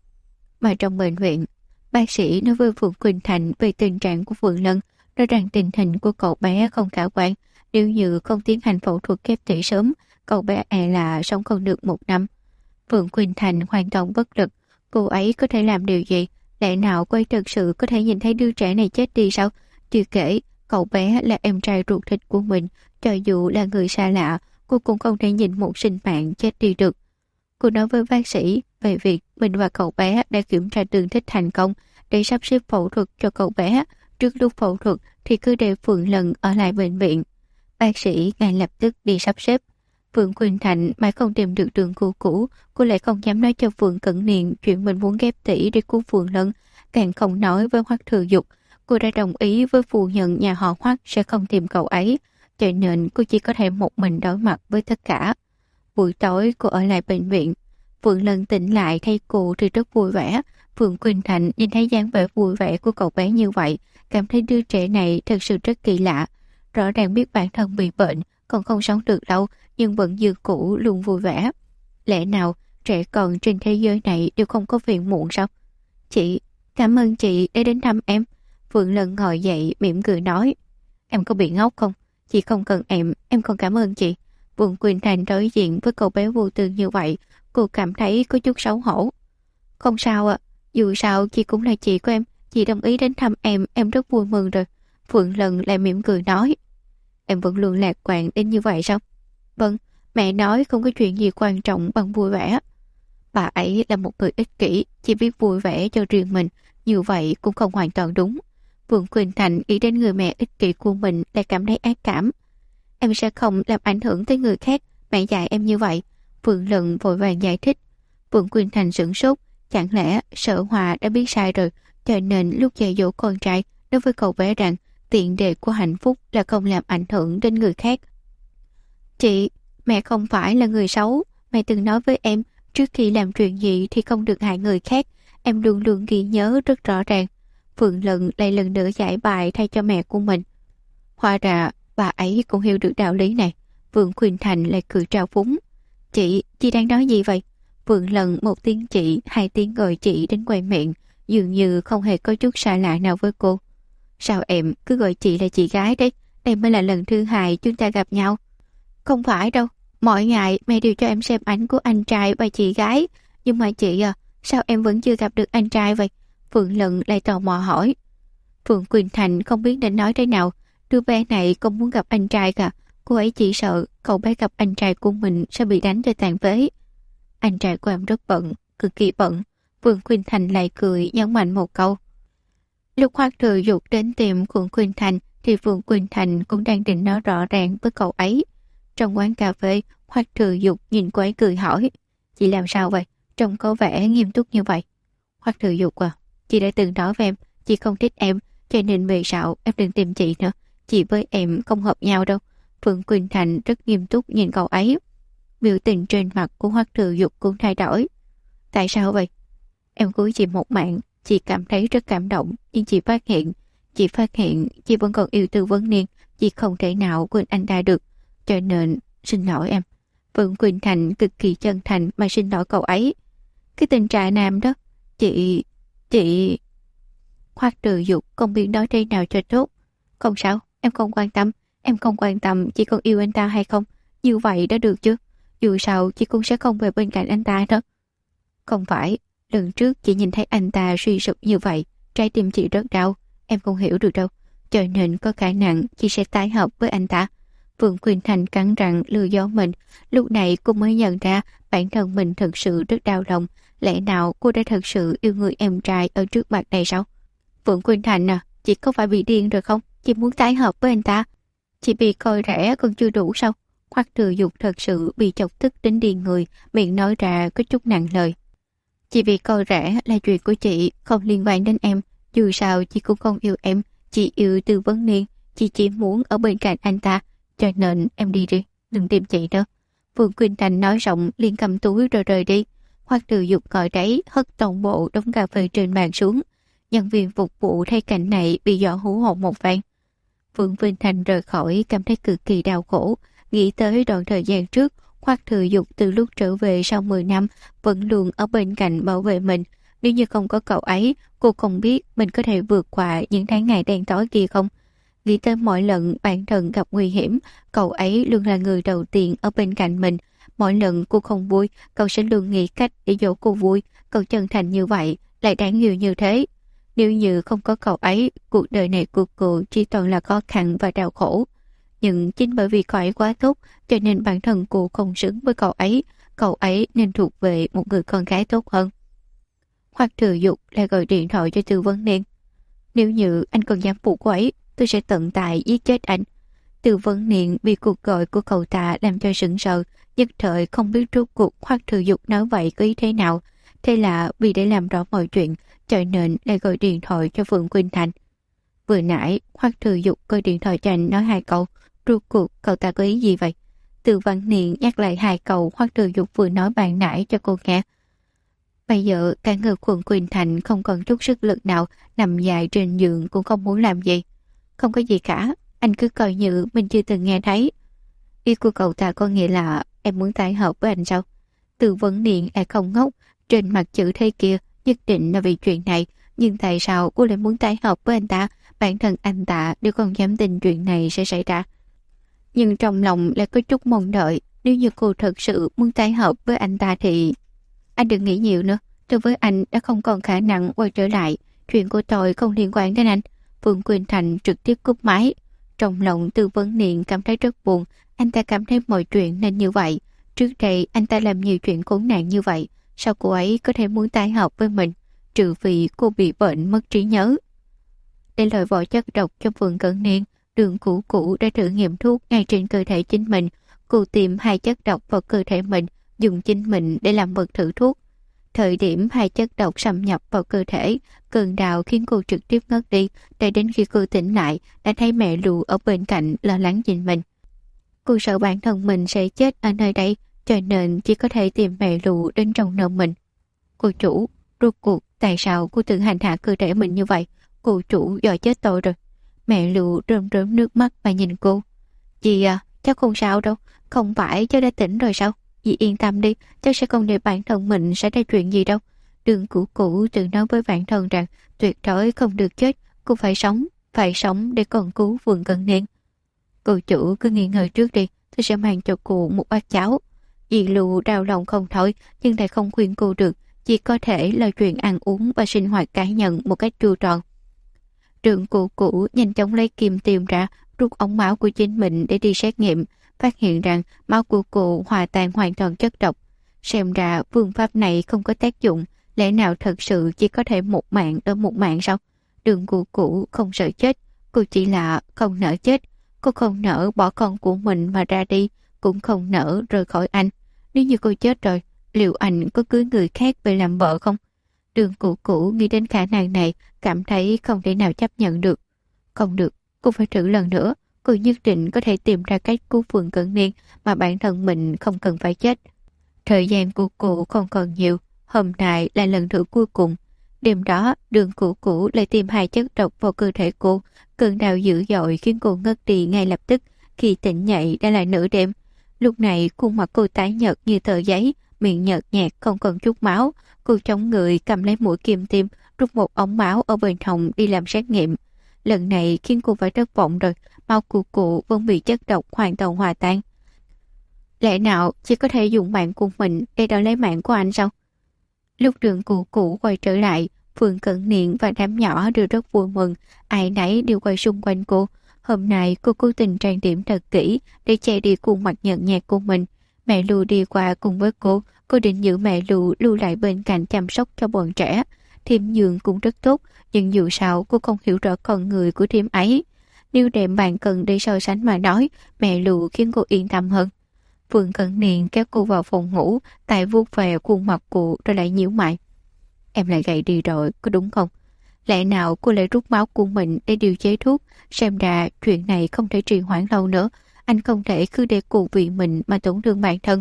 Mà trong bệnh viện, bác sĩ nói với Phượng Quỳnh Thành về tình trạng của Phượng Lân, nói rằng tình hình của cậu bé không khả quan, nếu như không tiến hành phẫu thuật ghép tủy sớm, cậu bé là sống không được 1 năm. Phượng Quỳnh Thành hoàn toàn bất lực, cô ấy có thể làm điều gì? Lẽ nào cô ấy thực sự có thể nhìn thấy đứa trẻ này chết đi sao? Chưa kể, cậu bé là em trai ruột thịt của mình, cho dù là người xa lạ, cô cũng không thể nhìn một sinh mạng chết đi được. Cô nói với bác sĩ về việc mình và cậu bé đã kiểm tra tương thích thành công để sắp xếp phẫu thuật cho cậu bé. Trước lúc phẫu thuật thì cứ để Phượng Lân ở lại bệnh viện. Bác sĩ ngay lập tức đi sắp xếp. Phượng Quỳnh Thành mãi không tìm được đường cũ, cô lại không dám nói cho Phượng Cẩn Niên chuyện mình muốn ghép tủy để cứu Phượng Lân, càng không nói với Hoắc Thừa Dục. Cô đã đồng ý với phu nhân nhà họ Hoắc sẽ không tìm cậu ấy, cho nên cô chỉ có thể một mình đối mặt với tất cả. Buổi tối cô ở lại bệnh viện. Phượng Lân tỉnh lại thấy cô thì rất vui vẻ. Phượng Quỳnh Thành nhìn thấy dáng vẻ vui vẻ của cậu bé như vậy, cảm thấy đứa trẻ này thật sự rất kỳ lạ. Rõ ràng biết bản thân bị bệnh, còn không sống được đâu, nhưng vẫn như cũ luôn vui vẻ. Lẽ nào trẻ con trên thế giới này đều không có phiền muộn sao? Chị, cảm ơn chị đã đến thăm em. Phượng Lân ngồi dậy mỉm cười nói. Em có bị ngốc không? Chị không cần em còn cảm ơn chị. Phượng Quỳnh Thành đối diện với cậu bé vô tư như vậy, cô cảm thấy có chút xấu hổ. Không sao ạ, dù sao chị cũng là chị của em, chị đồng ý đến thăm em rất vui mừng rồi. Phượng Lân lại mỉm cười nói. Em vẫn luôn lạc quan đến như vậy sao? Vâng, mẹ nói không có chuyện gì quan trọng bằng vui vẻ. Bà ấy là một người ích kỷ, chỉ biết vui vẻ cho riêng mình, như vậy cũng không hoàn toàn đúng. Phượng Quỳnh Thành nghĩ đến người mẹ ích kỷ của mình lại cảm thấy ác cảm. Em sẽ không làm ảnh hưởng tới người khác, mẹ dạy em như vậy. Phượng Lân vội vàng giải thích. Phượng Quỳnh Thành sửng sốt, chẳng lẽ Sở Hòa đã biết sai rồi, cho nên lúc dạy dỗ con trai nói với cậu bé rằng tiện đề của hạnh phúc là không làm ảnh hưởng đến người khác. Chị, mẹ không phải là người xấu, mẹ từng nói với em trước khi làm chuyện gì thì không được hại người khác, em luôn luôn ghi nhớ rất rõ ràng. Phượng Lân lại lần nữa giải bài thay cho mẹ của mình. Hóa ra bà ấy cũng hiểu được đạo lý này. Phượng Quỳnh Thành lại cười trao phúng. Chị Chị đang nói gì vậy? Phượng lần một tiếng chị, hai tiếng gọi chị đến quay miệng, dường như không hề có chút xa lạ nào với cô. Sao em cứ gọi chị là chị gái đấy? Đây mới là lần thứ hai chúng ta gặp nhau. Không phải đâu, mỗi ngày mẹ đều cho em xem ảnh của anh trai và chị gái. Nhưng mà chị à, sao em vẫn chưa gặp được anh trai vậy? Phượng lần lại tò mò hỏi. Phượng Quỳnh Thành không biết nên nói thế nào. Đứa bé này không muốn gặp anh trai cả. Cô ấy chỉ sợ cậu bé gặp anh trai của mình sẽ bị đánh cho tàn phế. Anh trai của em rất bận, cực kỳ bận. Phượng Quỳnh Thành lại cười nhấn mạnh một câu. Lúc Hoắc Thừa Dục đến tìm Phượng Quỳnh Thành thì Phượng Quỳnh Thành cũng đang định nói rõ ràng với cậu ấy. Trong quán cà phê, Hoắc Thừa Dục nhìn cô ấy cười hỏi. Chị làm sao vậy? Trông có vẻ nghiêm túc như vậy. Hoắc Thừa Dục à, chị đã từng nói với em, chị không thích em, cho nên về sau em đừng tìm chị nữa. Chị với em không hợp nhau đâu. Phượng Quỳnh Thành rất nghiêm túc nhìn cậu ấy. Biểu tình trên mặt của Hoắc Thừa Dục cũng thay đổi. Tại sao vậy? Em cứu chị một mạng, chị cảm thấy rất cảm động, nhưng chị phát hiện chị vẫn còn yêu Tư Vấn Niên, chị không thể nào quên anh ta được, cho nên xin lỗi em. Phượng Quỳnh Thành cực kỳ chân thành mà xin lỗi cậu ấy. Cái tình trạng nam đó, chị... Hoắc Thừa Dục không biết nói thế nào cho tốt. Không sao, em không quan tâm chị còn yêu anh ta hay không, như vậy đã được chứ, dù sao chị cũng sẽ không về bên cạnh anh ta đó. Không phải, lần trước chị nhìn thấy anh ta suy sụp như vậy, trái tim chị rất đau, em không hiểu được đâu, cho nên có khả năng chị sẽ tái hợp với anh ta. Phượng Quỳnh Thành cắn răng lừa dối mình, lúc này cô mới nhận ra bản thân mình thật sự rất đau lòng, lẽ nào cô đã thật sự yêu người em trai ở trước mặt này sao? Phượng Quỳnh Thành à, chị có phải bị điên rồi không? Chị muốn tái hợp với anh ta. Chị bị coi rẻ còn chưa đủ sao? Hoắc Thừa Dục thật sự bị chọc tức đến điên người, miệng nói ra có chút nặng lời. Chị bị coi rẻ là chuyện của chị, không liên quan đến em. Dù sao chị cũng không yêu em, chị yêu Tư Vấn Niên, chị chỉ muốn ở bên cạnh anh ta, cho nên em đi đi, đừng tìm chị nữa. Phượng Quỳnh Thành nói rộng liền cầm túi rồi rời đi. Hoắc Thừa Dục gọi đấy hất toàn bộ đống cà phê trên bàn xuống. Nhân viên phục vụ thấy cảnh này bị dọa hú hồn một vang. Phượng Quỳnh Thành rời khỏi cảm thấy cực kỳ đau khổ, nghĩ tới đoạn thời gian trước Hoắc Thừa Dục từ lúc trở về sau 10 năm vẫn luôn ở bên cạnh bảo vệ mình. Nếu như không có cậu ấy, cô không biết mình có thể vượt qua những tháng ngày đen tối kia không. Nghĩ tới mỗi lần bản thân gặp nguy hiểm, cậu ấy luôn là người đầu tiên ở bên cạnh mình. Mỗi lần cô không vui, cậu sẽ luôn nghĩ cách để dỗ cô vui. Cậu chân thành như vậy, lại đáng yêu như thế. Nếu như không có cậu ấy, cuộc đời này của cô chỉ toàn là khó khăn và đau khổ. Nhưng chính bởi vì cậu ấy quá tốt, cho nên bản thân cô không xứng với cậu ấy nên thuộc về một người con gái tốt hơn. Hoắc Thừa Dục lại gọi điện thoại cho Tư Vấn Niên. Nếu như anh còn dám phụ cô ấy, tôi sẽ tận tại giết chết anh. Tư Vấn Niên bị cuộc gọi của cậu ta làm cho sững sờ, nhất thời không biết rốt cuộc Hoắc Thừa Dục nói vậy có ý thế nào. Thế là vì để làm rõ mọi chuyện, cho nên lại gọi điện thoại cho Phượng Quỳnh Thành. Vừa nãy Hoắc Thừa Dục gọi điện thoại cho anh nói 2 câu, rốt cuộc cậu ta có ý gì vậy? Tư Vấn Niên nhắc lại 2 câu Hoắc Thừa Dục vừa nói ban nãy cho cô nghe. Bây giờ cả người Phượng Quỳnh Thành không còn chút sức lực nào, nằm dài trên giường cũng không muốn làm gì. Không có gì cả, anh cứ coi như mình chưa từng nghe thấy. Ý của cậu ta có nghĩa là em muốn tái hợp với anh sao? Tư Vấn Niên lại không ngốc, trên mặt chữ thế kia nhất định là vì chuyện này, nhưng tại sao cô lại muốn tái hợp với anh ta? Bản thân anh ta đều không dám tin chuyện này sẽ xảy ra. Nhưng trong lòng lại có chút mong đợi, nếu như cô thật sự muốn tái hợp với anh ta thì... Anh đừng nghĩ nhiều nữa, tôi với anh đã không còn khả năng quay trở lại, chuyện của tôi không liên quan đến anh. Phượng Quỳnh Thành trực tiếp cúp máy. Trong lòng Tư Vấn Niên cảm thấy rất buồn, anh ta cảm thấy mọi chuyện nên như vậy. Trước đây anh ta làm nhiều chuyện khốn nạn như vậy, sao cô ấy có thể muốn tái hợp với mình, trừ vì cô bị bệnh mất trí nhớ. Để loại bỏ chất độc cho Phượng Cẩn Niên, Đường Cũ Cũ đã thử nghiệm thuốc ngay trên cơ thể chính mình. Cô tìm 2 chất độc vào cơ thể mình, dùng chính mình để làm vật thử thuốc. Thời điểm 2 chất độc xâm nhập vào cơ thể, cơn đau khiến cô trực tiếp ngất đi, để đến khi cô tỉnh lại đã thấy mẹ Lù ở bên cạnh lo lắng nhìn mình. Cô sợ bản thân mình sẽ chết ở nơi đây, cho nên chỉ có thể tìm mẹ Lù đến trong nợ mình. Cô chủ, rốt cuộc tại sao cô tự hành hạ cơ thể mình như vậy? Cô chủ dọa chết tôi rồi. Mẹ Lù rơm rớm nước mắt mà nhìn cô. Chị à, cháu không sao đâu, không phải cháu đã tỉnh rồi sao? Dì yên tâm đi, cháu sẽ không để bản thân mình xảy ra chuyện gì đâu. Đường Cửu Cửu tự nói với bản thân rằng tuyệt đối không được chết, cô phải sống để còn cứu Vườn Cận Niên. Cô chủ cứ nghỉ ngơi trước đi, tôi sẽ mang cho cô một bát cháo. Dì Lưu đau lòng không thôi, nhưng lại không khuyên cô được, chỉ có thể là chuyện ăn uống và sinh hoạt cá nhân một cách chu tròn. Đường Cửu Cửu nhanh chóng lấy kim tiêm ra, rút ống máu của chính mình để đi xét nghiệm, phát hiện rằng máu của cô hòa tan hoàn toàn chất độc. Xem ra phương pháp này không có tác dụng, lẽ nào thật sự chỉ có thể một mạng đỡ một mạng sao? Đường Cửu Cửu không sợ chết, cô chỉ là không nỡ chết. Cô không nỡ bỏ con của mình mà ra đi, cũng không nỡ rời khỏi anh. Nếu như cô chết rồi, liệu anh có cưới người khác về làm vợ không? Đường Cửu Cửu nghĩ đến khả năng này, cảm thấy không thể nào chấp nhận được. Không được, cô phải thử lần nữa. Cô nhất định có thể tìm ra cách cứu Vườn Cận Niên mà bản thân mình không cần phải chết. Thời gian của cô không còn nhiều, hôm nay là lần thử cuối cùng. Đêm đó, Đường Cửu Cửu lại tiêm 2 chất độc vào cơ thể cô. Cơn đau dữ dội khiến cô ngất đi ngay lập tức. Khi tỉnh dậy đã là nửa đêm. Lúc này khuôn mặt cô tái nhợt như tờ giấy, miệng nhợt nhạt không còn chút máu. Cô chống người cầm lấy mũi kim tiêm, rút một ống máu ở bên hông đi làm xét nghiệm. Lần này khiến cô phải thất vọng rồi, máu của cô vẫn bị chất độc hoàn toàn hòa tan. Lẽ nào chỉ có thể dùng mạng của mình để đòi lấy mạng của anh sao? Lúc Đường Cửu Cửu quay trở lại, Vườn Cận Niên và đám nhỏ đều rất vui mừng, ai nấy đều quay xung quanh cô. Hôm nay cô cố tình trang điểm thật kỹ để che đi khuôn mặt nhợt nhạt của mình. Mẹ Lưu đi qua cùng với cô định giữ mẹ lưu lại bên cạnh chăm sóc cho bọn trẻ. Thiêm Dương cũng rất tốt, nhưng dù sao cô không hiểu rõ con người của Thiêm ấy. Nếu đem bạn cần để so sánh mà nói, mẹ Lưu khiến cô yên tâm hơn. Vườn Cận Niên kéo cô vào phòng ngủ, tay vuốt về khuôn mặt cô rồi lại nhíu mày. Em lại gầy đi rồi, có đúng không? Lẽ nào cô lại rút máu của mình để điều chế thuốc? Xem ra chuyện này không thể trì hoãn lâu nữa. Anh không thể cứ để cô vì mình mà tổn thương bản thân.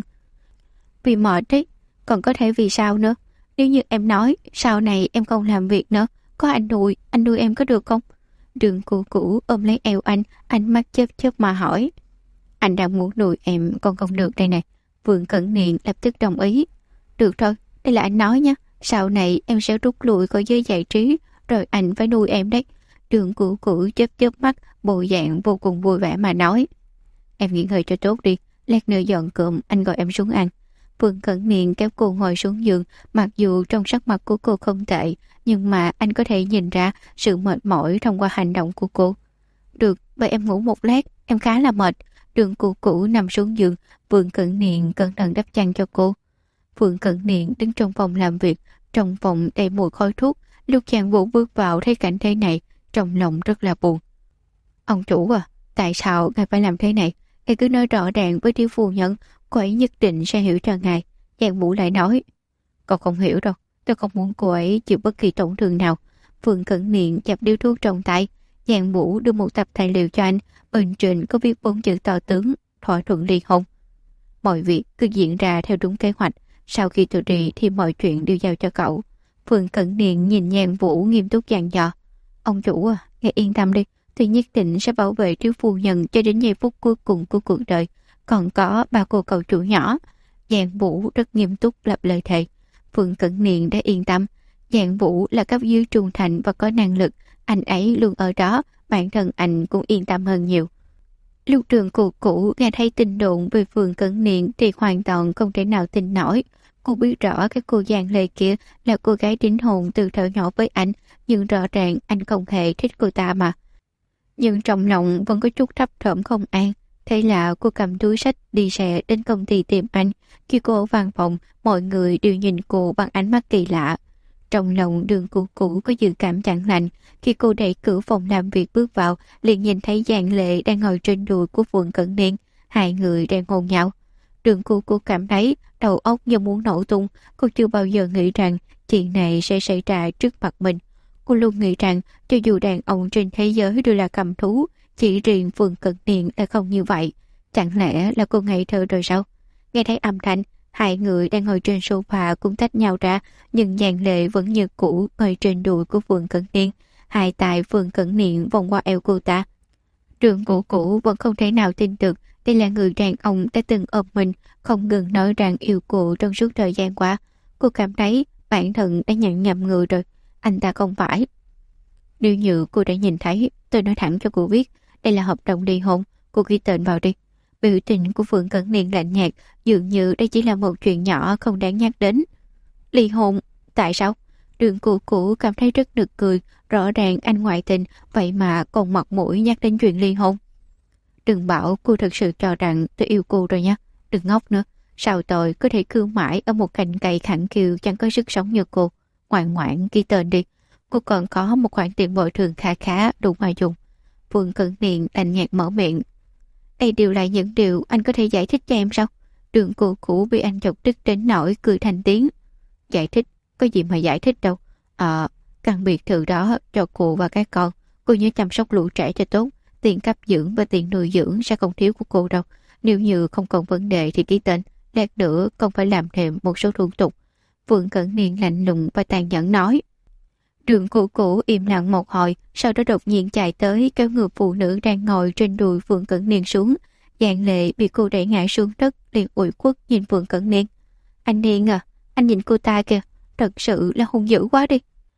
Vì mệt đấy, còn có thể vì sao nữa? Nếu như em nói sau này em không làm việc nữa, có anh nuôi em có được không? Đường Cửu Cửu ôm lấy eo anh, ánh mắt chớp chớp mà hỏi. Anh đang muốn nuôi em còn không được đây này. Vườn Cận Niên lập tức đồng ý. Được thôi, đây là anh nói nha. Sau này em sẽ rút lui khỏi giới giải trí, rồi anh phải nuôi em đấy. Đường Cửu Cửu chớp chớp mắt, bộ dạng vô cùng vui vẻ mà nói. Em nghỉ ngơi cho tốt đi, lát nữa dọn cơm anh gọi em xuống ăn. Vườn Cận Niên kéo cô ngồi xuống giường, mặc dù trong sắc mặt của cô không tệ, nhưng mà anh có thể nhìn ra sự mệt mỏi thông qua hành động của cô. Được, vậy em ngủ một lát, em khá là mệt. Đường Cửu Cửu nằm xuống giường, Vườn Cận Niên cẩn thận đắp chăn cho cô. Vườn Cận Niên đứng trong phòng làm việc, trong phòng đầy mùi khói thuốc. Lúc chàng Vũ bước vào thấy cảnh thế này, trong lòng rất là buồn. Ông chủ à, tại sao ngài phải làm thế này? Ngài cứ nói rõ ràng với thiếu phu nhân, cô ấy nhất định sẽ hiểu cho ngài. Chàng Vũ lại nói, cậu không hiểu đâu, tôi không muốn cô ấy chịu bất kỳ tổn thương nào. Vườn Cận Niên chặt điếu thuốc trong tay. Chàng Vũ đưa một tập tài liệu cho anh, bên trên có viết 4 chữ to tướng, thỏa thuận ly hôn. Mọi việc cứ diễn ra theo đúng kế hoạch. Sau khi tôi đi thì mọi chuyện đều giao cho cậu. Vườn Cận Niên nhìn Nhan Vũ nghiêm túc dặn dò. Ông chủ à, ngài yên tâm đi, tôi nhất định sẽ bảo vệ thiếu phu nhân cho đến giây phút cuối cùng của cuộc đời. Còn có ba cô cậu chủ nhỏ. Nhan Vũ rất nghiêm túc lập lời thề. Vườn Cận Niên đã yên tâm. Nhan Vũ là cấp dưới trung thành và có năng lực. Anh ấy luôn ở đó, bản thân anh cũng yên tâm hơn nhiều. Lúc Đường Cửu Cửu nghe thấy tin đồn về Vườn Cận Niên thì hoàn toàn không thể nào tin nổi. Cô biết rõ cái cô Giang Lê kia là cô gái đính hôn từ thuở nhỏ với anh, nhưng rõ ràng anh không hề thích cô ta mà. Nhưng trong lòng vẫn có chút thấp thỏm không an. Thế là cô cầm túi sách đi xe đến công ty tìm anh. Khi cô ở văn phòng, mọi người đều nhìn cô bằng ánh mắt kỳ lạ. Trong lòng Đường Cửu Cửu có dự cảm chẳng lành. Khi cô đẩy cửa phòng làm việc bước vào, liền nhìn thấy Giang Lệ đang ngồi trên đùi của Vườn Cận Niên. Hai người đang hôn nhau. Đường Cửu Cửu cảm thấy đầu óc như muốn nổ tung. Cô chưa bao giờ nghĩ rằng chuyện này sẽ xảy ra trước mặt mình. Cô luôn nghĩ rằng cho dù đàn ông trên thế giới đều là cầm thú, chỉ riêng Vườn Cận Niên là không như vậy. Chẳng lẽ là cô ngây thơ rồi sao? Nghe thấy âm thanh, hai người đang ngồi trên sofa cũng tách nhau ra, nhưng Giang Lệ vẫn như cũ ngồi trên đùi của Vườn Cận Niên. Hai tay Vườn Cận Niên vòng qua eo cô ta. Đường Cửu Cửu vẫn không thể nào tin được Đây là người đàn ông đã từng ôm mình, không ngừng nói rằng yêu cô trong suốt thời gian qua. Cô cảm thấy bản thân đã nhận nhầm người rồi. Anh ta không phải. Nếu như cô đã nhìn thấy, tôi nói thẳng cho cô biết, đây là hợp đồng ly hôn, cô ghi tên vào đi. Biểu tình của Phương Cẩn Niên lạnh nhạt, dường như đây chỉ là một chuyện nhỏ không đáng nhắc đến. Ly hôn? Tại sao? Đường cũ cảm thấy rất nực cười, rõ ràng anh ngoại tình, vậy mà còn mặt mũi nhắc đến chuyện ly hôn. Đừng bảo cô thật sự cho rằng tôi yêu cô rồi nha, đừng ngốc nữa. Sao tôi có thể cưu mãi ở một cành cây khẳng kiều chẳng có sức sống như cô. Ngoan ngoãn ghi tên đi, cô còn có một khoản tiền bồi thường khá khá đủ mà dùng. Phương Cẩn Niên lạnh nhạt mở miệng. Đây đều là những điều anh có thể giải thích cho em sao? Đường cũ bị anh chọc tức đến nỗi cười thành tiếng. Giải thích? Có gì mà giải thích đâu. Căn biệt thự đó cho cô và các con. Cô nhớ chăm sóc lũ trẻ cho tốt. Tiền cấp dưỡng và tiền nuôi dưỡng sẽ không thiếu của cô đâu. Nếu như không còn vấn đề thì ký tên. Lát nữa không phải làm thêm một số thủ tục. Phương Cẩn Niên lạnh lùng và tàn nhẫn nói. Đường cũ im lặng một hồi, sau đó đột nhiên chạy tới kéo người phụ nữ đang ngồi trên đùi Phương Cẩn Niên xuống. Dạng Lệ bị cô đẩy ngã xuống đất, liền ủy khuất nhìn Phương Cẩn Niên. Anh Niên à, anh nhìn cô ta kìa, thật sự là hung dữ quá đi.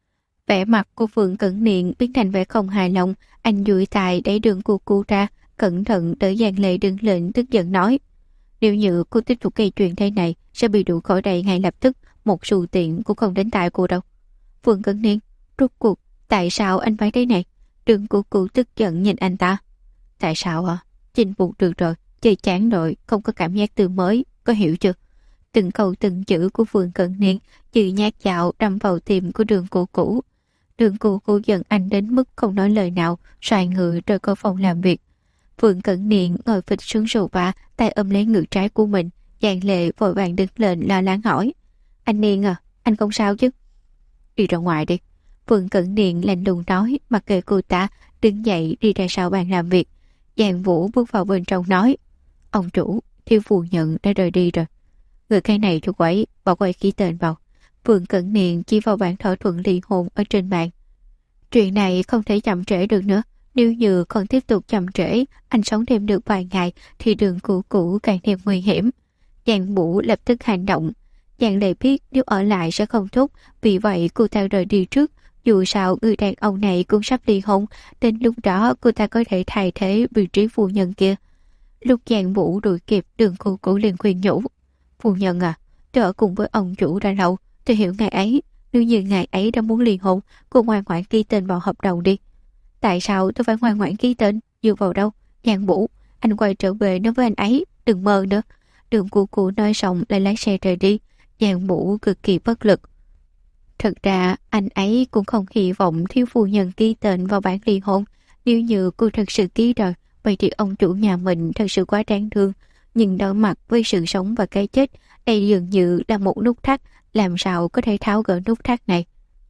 Vẻ mặt của Phương Cẩn Niên biến thành vẻ không hài lòng, anh duỗi tay đẩy đường cũ ra, cẩn thận đỡ Dạng Lệ đứng lên, tức giận nói. Nếu như cô tiếp tục gây chuyện thế này, sẽ bị đuổi khỏi đây ngay lập tức, một xu tiền cũng không đến tay cô đâu. Phương Cẩn Niên, rốt cuộc, tại sao anh phải thế này? Đường cũ tức giận nhìn anh ta. Tại sao hả? Chinh phục được rồi, chơi chán rồi, không có cảm giác tươi mới, có hiểu chưa? Từng câu từng chữ của Phương Cẩn Niên như nhát dạo đâm vào tim của đường cũ. Đường cũ giận anh đến mức không nói lời nào, xoay người rời khỏi phòng làm việc. Phương Cẩn Niên ngồi phịch xuống sofa, tay ôm lấy ngực trái của mình. Dạng Lệ vội vàng đứng lên lo lắng hỏi. Anh Niên à, anh không sao chứ? Đi ra ngoài đi. Phương Cẩn Niên lạnh lùng nói, mặc kệ cô ta, đứng dậy đi ra sau bàn làm việc. Giang Vũ bước vào bên trong nói. Ông chủ, thiếu phu nhân đã rời đi rồi. Người cái này cho quấy, bảo quay ký tên vào. Phương Cẩn Niên chỉ vào bản thỏa thuận ly hôn ở trên bàn. Chuyện này không thể chậm trễ được nữa. Nếu như còn tiếp tục chậm trễ, anh sống thêm được vài ngày thì đường cũ càng thêm nguy hiểm. Giang Vũ lập tức hành động. Giang Lệ biết nếu ở lại sẽ không tốt, vì vậy cô ta rời đi trước. Dù sao người đàn ông này cũng sắp ly hôn, đến lúc đó cô ta có thể thay thế vị trí phu nhân kia. Lúc Giang Vũ đuổi kịp, đường cũ liền khuyên nhủ. Phu nhân à, tôi ở cùng với ông chủ đã lâu, tôi hiểu ngài ấy. Nếu như ngài ấy đã muốn ly hôn, cô ngoan ngoãn ghi tên vào hợp đồng đi. Tại sao tôi phải ngoan ngoãn ghi tên? Dựa vào đâu? Giang Vũ, anh quay trở về nói với anh ấy, đừng mơ nữa. Đường cũ nói xong lại lái xe rời đi. Giang Vũ cực kỳ bất lực. Thật ra anh ấy cũng không hy vọng thiếu phu nhân ký tên vào bản ly hôn. Nếu như cô thật sự ký rồi, vậy thì ông chủ nhà mình thật sự quá đáng thương. Nhưng đối mặt với sự sống và cái chết, đây dường như là một nút thắt, làm sao có thể tháo gỡ nút thắt này.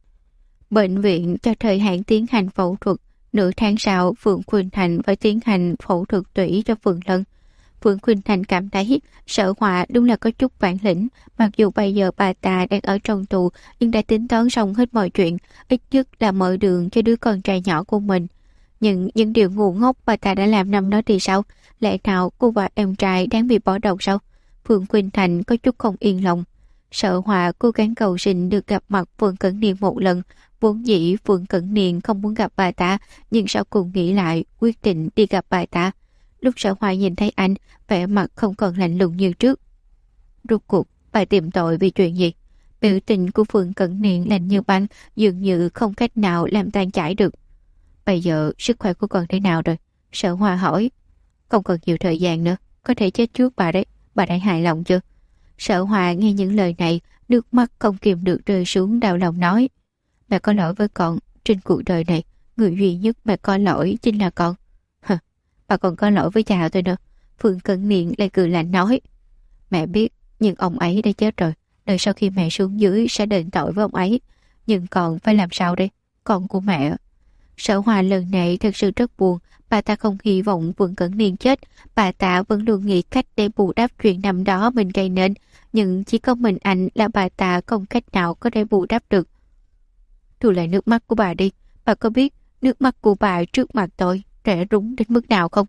Bệnh viện cho thời hạn tiến hành phẫu thuật. Nửa tháng sau, Phượng Khuynh Thành phải tiến hành phẫu thuật tủy cho Phượng Lân. Phượng Khuynh Thành cảm thấy Sở Họa đúng là có chút bản lĩnh, mặc dù bây giờ bà ta đang ở trong tù nhưng đã tính toán xong hết mọi chuyện, ít nhất là mở đường cho đứa con trai nhỏ của mình. Nhưng những điều ngu ngốc bà ta đã làm năm đó thì sao? Lẽ nào cô và em trai đáng bị bỏ đầu sao? Phượng Khuynh Thành có chút không yên lòng. Sở Họa cố gắng cầu xin được gặp mặt Phương Cẩn Niên một lần. Vốn dĩ Phương Cẩn Niên không muốn gặp bà ta, nhưng sau cùng nghĩ lại, quyết định đi gặp bà ta. Lúc Sở Họa nhìn thấy anh, vẻ mặt không còn lạnh lùng như trước. Rốt cuộc, bà tìm tội vì chuyện gì? Biểu tình của Phương Cẩn Niên lạnh như băng, dường như không cách nào làm tan chảy được. Bây giờ sức khỏe của con thế nào rồi? Sở Họa hỏi. Không còn nhiều thời gian nữa, có thể chết trước bà đấy. Bà đã hài lòng chưa? Sở Họa nghe những lời này, nước mắt không kìm được rơi xuống, đau lòng nói. Mẹ có lỗi với con, trên cuộc đời này, người duy nhất mẹ có lỗi chính là con. Hả, bà còn có lỗi với cha tôi nữa. Phương Cẩn Niên lại cười lạnh nói. Mẹ biết, nhưng ông ấy đã chết rồi. Đợi sau khi mẹ xuống dưới sẽ đền tội với ông ấy. Nhưng còn phải làm sao đây? Con của mẹ. Sở Hòa lần này thật sự rất buồn. Bà ta không hy vọng Phương Cẩn Niên chết. Bà ta vẫn luôn nghĩ cách để bù đắp chuyện năm đó mình gây nên. Nhưng chỉ có mình anh là bà ta không cách nào có thể bù đắp được. Thu lại nước mắt của bà đi. Bà có biết nước mắt của bà trước mặt tôi rẻ rúng đến mức nào không?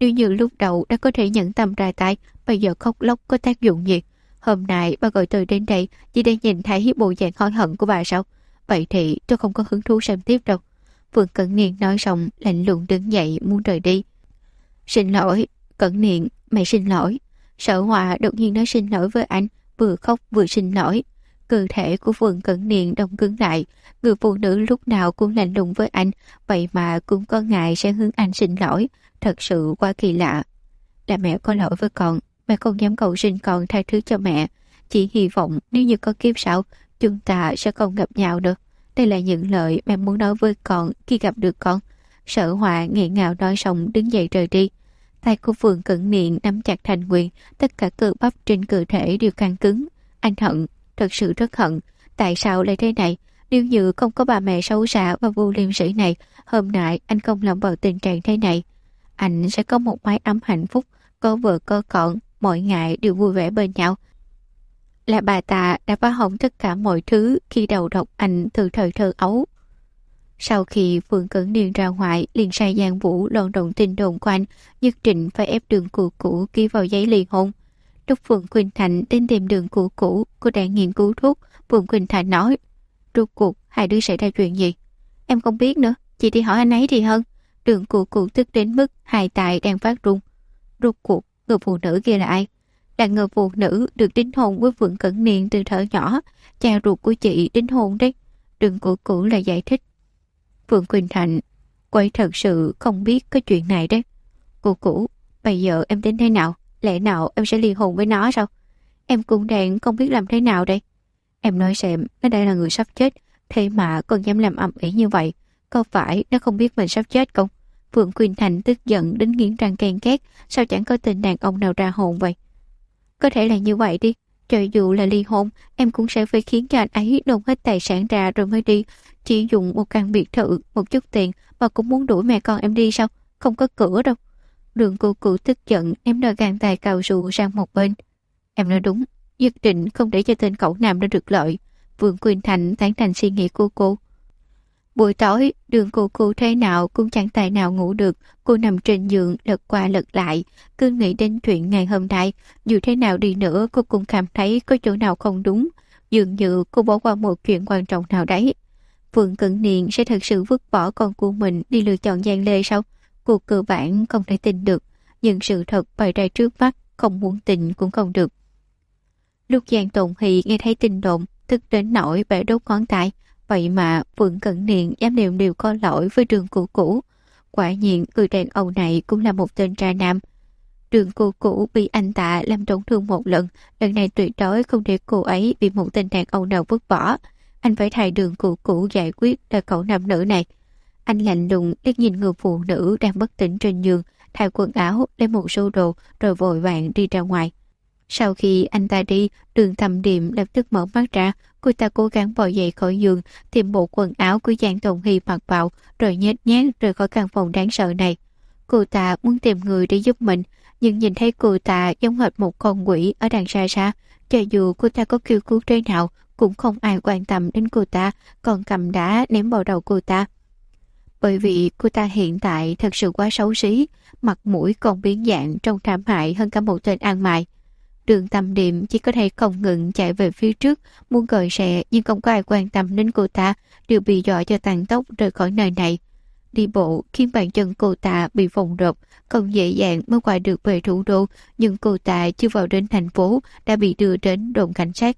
Nếu như lúc đầu đã có thể nhẫn tâm ra tay, bây giờ khóc lóc có tác dụng gì? Hôm nay bà gọi tôi đến đây chỉ để nhìn thấy bộ dạng hối hận của bà sao? Vậy thì tôi không có hứng thú xem tiếp đâu. Vương Cẩn Niên nói xong lạnh lùng đứng dậy muốn rời đi. Xin lỗi, Cẩn Niên, mẹ xin lỗi. Sở Hòa đột nhiên nói xin lỗi với anh, vừa khóc vừa xin lỗi. Cơ thể của Vương Cẩn Niên đông cứng lại. Người phụ nữ lúc nào cũng lạnh lùng với anh, vậy mà cũng có ngại sẽ hướng anh xin lỗi. Thật sự quá kỳ lạ. Là mẹ có lỗi với con, mẹ không dám cầu xin con tha thứ cho mẹ. Chỉ hy vọng nếu như có kiếp sau, chúng ta sẽ không gặp nhau nữa. Đây là những lời mẹ muốn nói với con khi gặp được con. Sở Hòa nghẹn ngào nói xong đứng dậy rời đi. Tay của Vương Cẩn Niên nắm chặt thành quyền, tất cả cơ bắp trên cơ thể đều căng cứng. Anh hận, thật sự rất hận. Tại sao lại thế này? Nếu như không có bà mẹ xấu xa và vô liêm sỉ này, hôm nay anh không lâm vào tình trạng thế này. Anh sẽ có một mái ấm hạnh phúc, có vợ có con, mọi ngày đều vui vẻ bên nhau. Là bà ta đã phá hỏng tất cả mọi thứ khi đầu độc anh từ thời thơ ấu. Sau khi Phương Cẩn Niên ra ngoài, liền sai Giang Vũ lộn động tin đồn của anh, nhất định phải ép Đường Cũ Cũ ký vào giấy ly hôn. Lúc Phượng Quỳnh Thành đến tìm Đường Cũ Cũ, cô đang nghiên cứu thuốc. Phượng Quỳnh Thành nói: rốt cuộc hai đứa xảy ra chuyện gì? Em không biết nữa, chị đi hỏi anh ấy thì hơn. Đường Cũ Cũ tức đến mức hai tay đang phát run. Rốt cuộc người phụ nữ kia là ai? Là người phụ nữ được đính hôn với Phượng Cẩn Niên từ thuở nhỏ, cha ruột của chị đính hôn đấy. Đường Cũ Cũ là giải thích. Phượng Quỳnh Thành, cô ấy thật sự không biết có chuyện này đấy. Cũ Cũ, bây giờ em tính thế nào? Lẽ nào em sẽ ly hôn với nó sao? Em cũng đang không biết làm thế nào đây. Em nói xem, nó đây là người sắp chết, thế mà còn dám làm ầm ĩ như vậy. Có phải nó không biết mình sắp chết không? Phượng Quỳnh Thành tức giận đến nghiến răng ken két, sao chẳng có tên đàn ông nào ra hồn vậy? Có thể là như vậy đi, cho dù là ly hôn, em cũng sẽ phải khiến cho anh ấy nộp hết tài sản ra rồi mới đi. Chỉ dùng một căn biệt thự, một chút tiền mà cũng muốn đuổi mẹ con em đi sao? Không có cửa đâu. Đường Cũ Cũ tức giận ném đôi găng tay cao su sang một bên. Em nói đúng, nhất định không để cho tên cẩu nam đó được lợi. Vương Quỳnh Thành tán thành suy nghĩ của cô. Buổi tối, Đường Cũ Cũ thế nào cũng chẳng tài nào ngủ được. Cô nằm trên giường lật qua lật lại, cứ nghĩ đến chuyện ngày hôm nay. Dù thế nào đi nữa, cô cũng cảm thấy có chỗ nào không đúng. Dường như cô bỏ qua một chuyện quan trọng nào đấy. Vương Cẩn Niên sẽ thật sự vứt bỏ con của mình đi lựa chọn Giang Lê sao? Cô cơ bản không thể tin được. Nhưng sự thật bày ra trước mắt, không muốn tin cũng không được. Lúc Giang Tồn Hy nghe thấy tin đồn, tức đến nỗi bẻ đốt ngón tay. Vậy mà Vương Cẩn Niên dám đều có lỗi với Đường Cũ Cũ. Quả nhiên người đàn ông này cũng là một tên trai nam. Đường Cũ Cũ bị anh ta làm tổn thương một lần này tuyệt đối không để cô ấy bị một tên đàn ông nào vứt bỏ. Anh phải thay Đường Cũ Cũ giải quyết đời cậu nam nữ này. Anh lạnh lùng liếc nhìn người phụ nữ đang bất tỉnh trên giường, thay quần áo, lấy một số đồ rồi vội vàng đi ra ngoài. Sau khi anh ta đi, Đường Thẩm Điềm lập tức mở mắt ra. Cô ta cố gắng bò dậy khỏi giường, tìm bộ quần áo của Giang Tồn Hy mặc vào, rồi nhếch nhác rời khỏi căn phòng đáng sợ này. Cô ta muốn tìm người để giúp mình, nhưng nhìn thấy cô ta giống hệt một con quỷ ở đằng xa xa. Cho dù cô ta có kêu cứu thế nào, cũng không ai quan tâm đến cô ta, còn cầm đá ném vào đầu cô ta. Bởi vì cô ta hiện tại thật sự quá xấu xí, mặt mũi còn biến dạng trông thảm hại hơn cả một tên ăn mày. Đường Thẩm Điềm chỉ có thể không ngừng chạy về phía trước, muốn gọi xe nhưng không có ai quan tâm đến cô ta, đều bị dọa cho tăng tốc rời khỏi nơi này. Đi bộ khiến bàn chân cô ta bị phồng rộp, không dễ dàng mới qua được về thủ đô, nhưng cô ta chưa vào đến thành phố đã bị đưa đến đồn cảnh sát.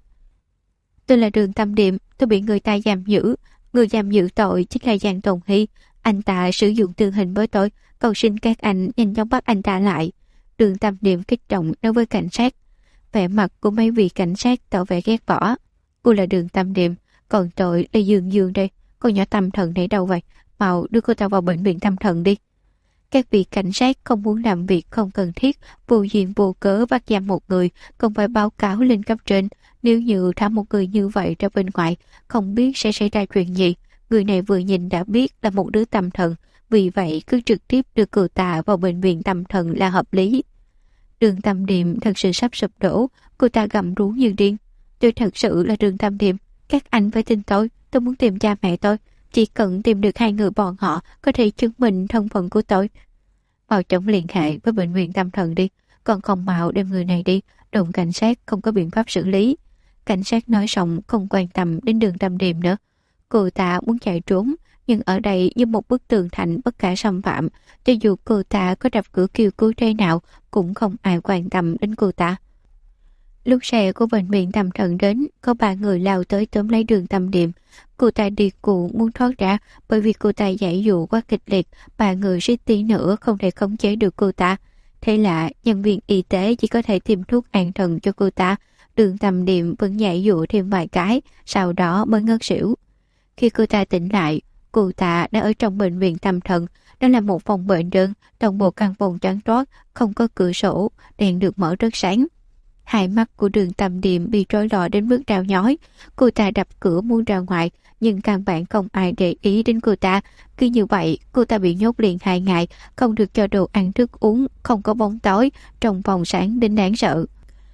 Tôi là Đường Thẩm Điềm, tôi bị người ta giam giữ. Người giam giữ tội chính là Giang Tồn Hy. Anh ta sử dụng tử hình với tôi, cầu xin các anh nhanh chóng bắt anh ta lại. Đường Thẩm Điềm kích động nói với cảnh sát. Vẻ mặt của mấy vị cảnh sát tỏ vẻ ghét bỏ. Cô là Đường Thẩm Điềm, còn tôi là Dương Dương đây. Con nhỏ tâm thần này đâu vậy? Mau đưa cô ta vào bệnh viện tâm thần đi. Các vị cảnh sát không muốn làm việc không cần thiết, vô duyên vô cớ bắt giam một người, không phải báo cáo lên cấp trên. Nếu như thả một người như vậy ra bên ngoài, không biết sẽ xảy ra chuyện gì. Người này vừa nhìn đã biết là một đứa tâm thần, vì vậy cứ trực tiếp đưa cô ta vào bệnh viện tâm thần là hợp lý. Đường Thẩm Điềm thật sự sắp sụp đổ, cô ta gầm rú như điên. Tôi thật sự là Đường Thẩm Điềm, các anh phải tin tôi muốn tìm cha mẹ tôi. Chỉ cần tìm được hai người bọn họ có thể chứng minh thân phận của tôi. mau chóng liên hệ với bệnh viện tâm thần đi. Còn không mau đem người này đi, đồn cảnh sát không có biện pháp xử lý. Cảnh sát nói xong không quan tâm đến Đường Tâm Điềm nữa. Cô ta muốn chạy trốn, nhưng ở đây như một bức tường thành bất khả xâm phạm. Cho dù cô ta có đập cửa kêu cứu thế nào, cũng không ai quan tâm đến cô ta. Lúc xe của bệnh viện tâm thần đến, có 3 người lao tới tóm lấy Đường Tâm Điềm. Cô ta đi cụ muốn thoát ra, bởi vì cô ta giãy dụ quá kịch liệt, 3 người suýt tí nữa không thể khống chế được cô ta. Thế là nhân viên y tế chỉ có thể tìm thuốc an thần cho cô ta. Đường Tâm Điềm vẫn giãy dụ thêm vài cái, sau đó mới ngất xỉu. Khi cô ta tỉnh lại, cô ta đã ở trong bệnh viện tâm thần. Đó là một phòng bệnh đơn, toàn bộ căn phòng trắng toát, không có cửa sổ, đèn được mở rất sáng. Hai mắt của Đường Tâm Điềm bị trói lọi đến mức đau nhói. Cô ta đập cửa muốn ra ngoài, nhưng căn bản không ai để ý đến cô ta. Cứ như vậy, cô ta bị nhốt liền 2 ngày, không được cho đồ ăn thức uống, không có bóng tối, trong phòng sáng đến đáng sợ.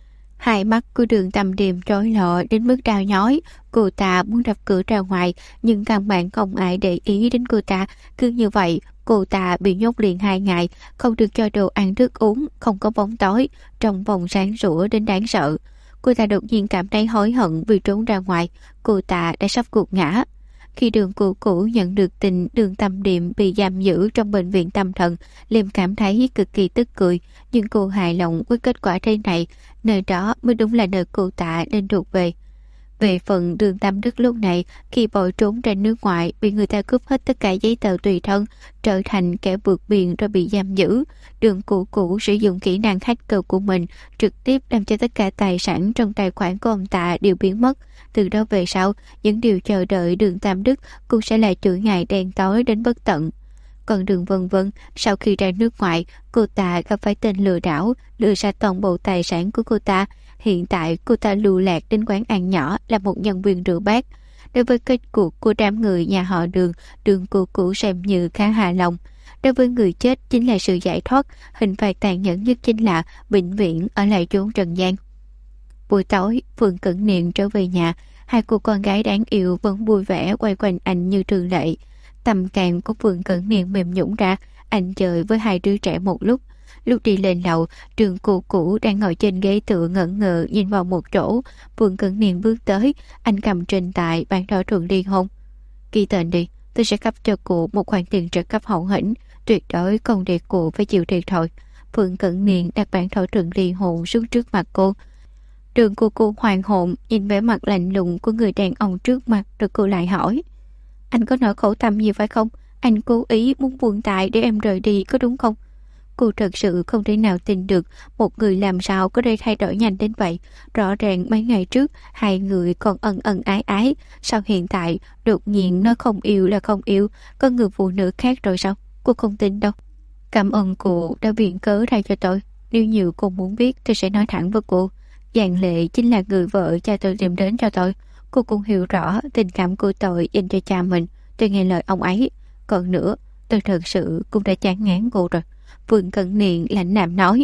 Hai mắt của Đường Tâm Điềm trói lọi đến mức đau nhói. Cô ta muốn đập cửa ra ngoài, nhưng căn bản không ai để ý đến cô ta. Cứ như vậy, cô ta bị nhốt liền 2 ngày, không được cho đồ ăn thức uống, không có bóng tối, trong phòng sáng sủa đến đáng sợ. Cô ta đột nhiên cảm thấy hối hận vì trốn ra ngoài. Cô ta đã sắp gục ngã. Khi Đường Cũ Cũ nhận được tin Đường Tâm Điềm bị giam giữ trong bệnh viện tâm thần, Liêm cảm thấy cực kỳ tức cười, nhưng cô hài lòng với kết quả thế này. Nơi đó mới đúng là nơi cô ta nên thuộc về. Về phần Đường Tâm Đức lúc này, khi bỏ trốn ra nước ngoài, bị người ta cướp hết tất cả giấy tờ tùy thân, trở thành kẻ vượt biển rồi bị giam giữ. Đường Cũ Cũ sử dụng kỹ năng hacker của mình, trực tiếp làm cho tất cả tài sản trong tài khoản của ông ta đều biến mất. Từ đó về sau, những điều chờ đợi Đường Tam Đức cũng sẽ là chuỗi ngày đen tối đến bất tận. Còn Đường Vân Vân, sau khi ra nước ngoài, cô ta gặp phải tên lừa đảo, lừa sạch toàn bộ tài sản của cô ta. Hiện tại cô ta lưu lạc đến quán ăn nhỏ là một nhân viên rửa bát. Đối với kết cuộc của đám người nhà họ Đường, Đường Cũ Cũ xem như khá hài lòng. Đối với người chết chính là sự giải thoát, hình phạt tàn nhẫn nhất chính là vĩnh viễn ở lại chốn trần gian. Buổi tối, Phương Cẩn Niệm trở về nhà, hai cô con gái đáng yêu vẫn vui vẻ quay quanh anh như thường lệ. Tâm trạng của Phương Cẩn Niệm mềm nhũn ra, anh chơi với hai đứa trẻ một lúc. Lúc đi lên lầu, Đường Cũ Cũ đang ngồi trên ghế tựa ngẩn ngơ nhìn vào một chỗ. Phương Cẩn Niệm bước tới, anh cầm trên tay bản thỏa thuận ly hôn. Ghi tên đi, tôi sẽ cấp cho cô một khoản tiền trợ cấp hậu hĩnh, tuyệt đối không để cô phải chịu thiệt thòi. Phương Cẩn Niệm đặt bản thỏa thuận ly hôn xuống trước mặt cô. Đường Cũ Cũ hoàng hồn nhìn vẻ mặt lạnh lùng của người đàn ông trước mặt, rồi cô lại hỏi: anh có nỗi khổ tâm gì phải không? Anh cố ý muốn buông tay để em rời đi có đúng không? Cô thật sự không thể nào tin được một người làm sao có thể thay đổi nhanh đến vậy. Rõ ràng mấy ngày trước hai người còn ân ân ái ái, sao hiện tại đột nhiên nó không yêu là không yêu, có người phụ nữ khác rồi sao? Cô không tin đâu. Cảm ơn cô đã viện cớ ra cho tôi. Nếu như cô muốn biết tôi sẽ nói thẳng với cô. Giang Lệ chính là người vợ cha tôi tìm đến cho tôi. Cô cũng hiểu rõ tình cảm của tôi dành cho cha mình. Tôi nghe lời ông ấy. Còn nữa, tôi thật sự cũng đã chán ngán cô rồi. Phương Cẩn Niệm lạnh nhạt nói.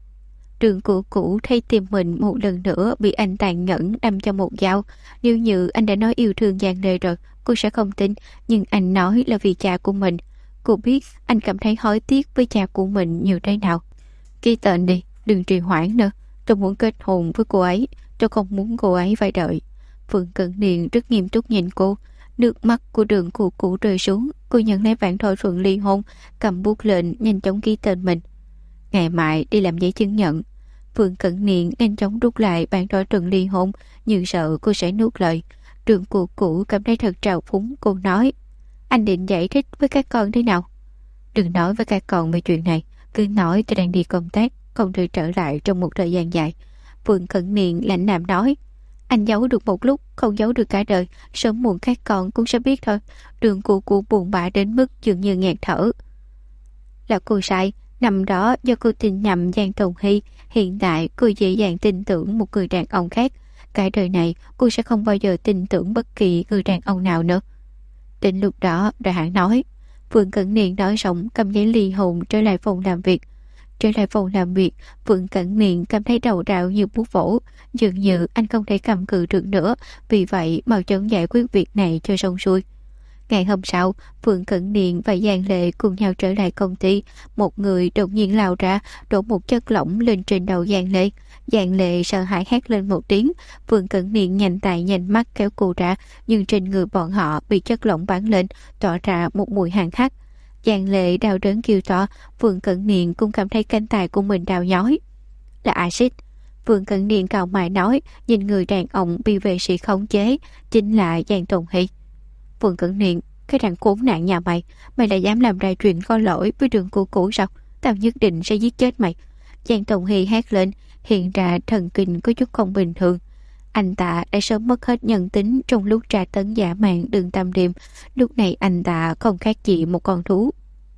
Đường Cũ Cũ thấy tim mình một lần nữa bị anh tàn nhẫn đâm cho một dao. Nếu như anh đã nói yêu thương Giang Lệ rồi, cô sẽ không tin. Nhưng anh nói là vì cha của mình. Cô biết anh cảm thấy hối tiếc với cha của mình nhiều thế nào. Ký tên đi, đừng trì hoãn nữa. Tôi muốn kết hôn với cô ấy. Tôi không muốn cô ấy phải đợi. Phương Cẩn Niệm rất nghiêm túc nhìn cô. Nước mắt của Đường Cũ Cũ rơi xuống. Cô nhận lấy bản thỏa thuận ly hôn, cầm bút lệnh nhanh chóng ghi tên mình. Ngày mai đi làm giấy chứng nhận. Phương Cẩn Niệm nhanh chóng rút lại bản thỏa thuận ly hôn, nhưng sợ cô sẽ nuốt lời. Đường Cũ Cũ cảm thấy thật trào phúng. Cô nói: anh định giải thích với các con thế nào? Đừng nói với các con về chuyện này. Cứ nói tôi đang đi công tác, không thể trở lại trong một thời gian dài. Phương Cẩn Niệm lạnh nhạt nói: anh giấu được một lúc, không giấu được cả đời. Sớm muộn các con cũng sẽ biết thôi. Đường Cũ Cũ buồn bã đến mức dường như nghẹt thở. Là cô sai. Năm đó do cô tin nhầm Giang Tùng Hy. Hiện tại cô dễ dàng tin tưởng một người đàn ông khác. Cả đời này cô sẽ không bao giờ tin tưởng bất kỳ người đàn ông nào nữa. Đến lúc đó rồi hãng nói. Phương Cẩn Niệm nói xong cầm giấy ly hôn trở lại phòng làm việc. Trở lại phòng làm việc, Phương Cẩn Niệm cảm thấy đầu rạo như búa bổ. Dường như anh không thể cầm cự được nữa, vì vậy mau chóng giải quyết việc này cho xong xuôi. Ngày hôm sau, Phương Cẩn Niên và Giang Lệ cùng nhau trở lại công ty. Một người đột nhiên lao ra, đổ một chất lỏng lên trên đầu Giang Lệ. Giang Lệ sợ hãi hét lên một tiếng. Phương Cẩn Niên nhanh tay nhanh mắt kéo cô ra, nhưng trên người bọn họ bị chất lỏng bắn lên, tỏa ra một mùi hàn hắc. Giang Lệ đau đớn kêu to. Phương Cẩn Niên cũng cảm thấy cánh tay của mình đau nhói. Là axit. Phương Cẩn Niên cau mày nói, nhìn người đàn ông bị vệ sĩ khống chế, chính là Giang Tùng Hy. Phương Cẩn Niên, cái thằng khốn nạn nhà mày, mày lại dám làm ra chuyện có lỗi với Đường Cửu Cửu sao? Tao nhất định sẽ giết chết mày. Giang Tùng Hy hét lên, hiện ra thần kinh có chút không bình thường. Anh ta đã sớm mất hết nhân tính trong lúc tra tấn dã man Đường Tam Điềm. Lúc này anh ta không khác gì một con thú.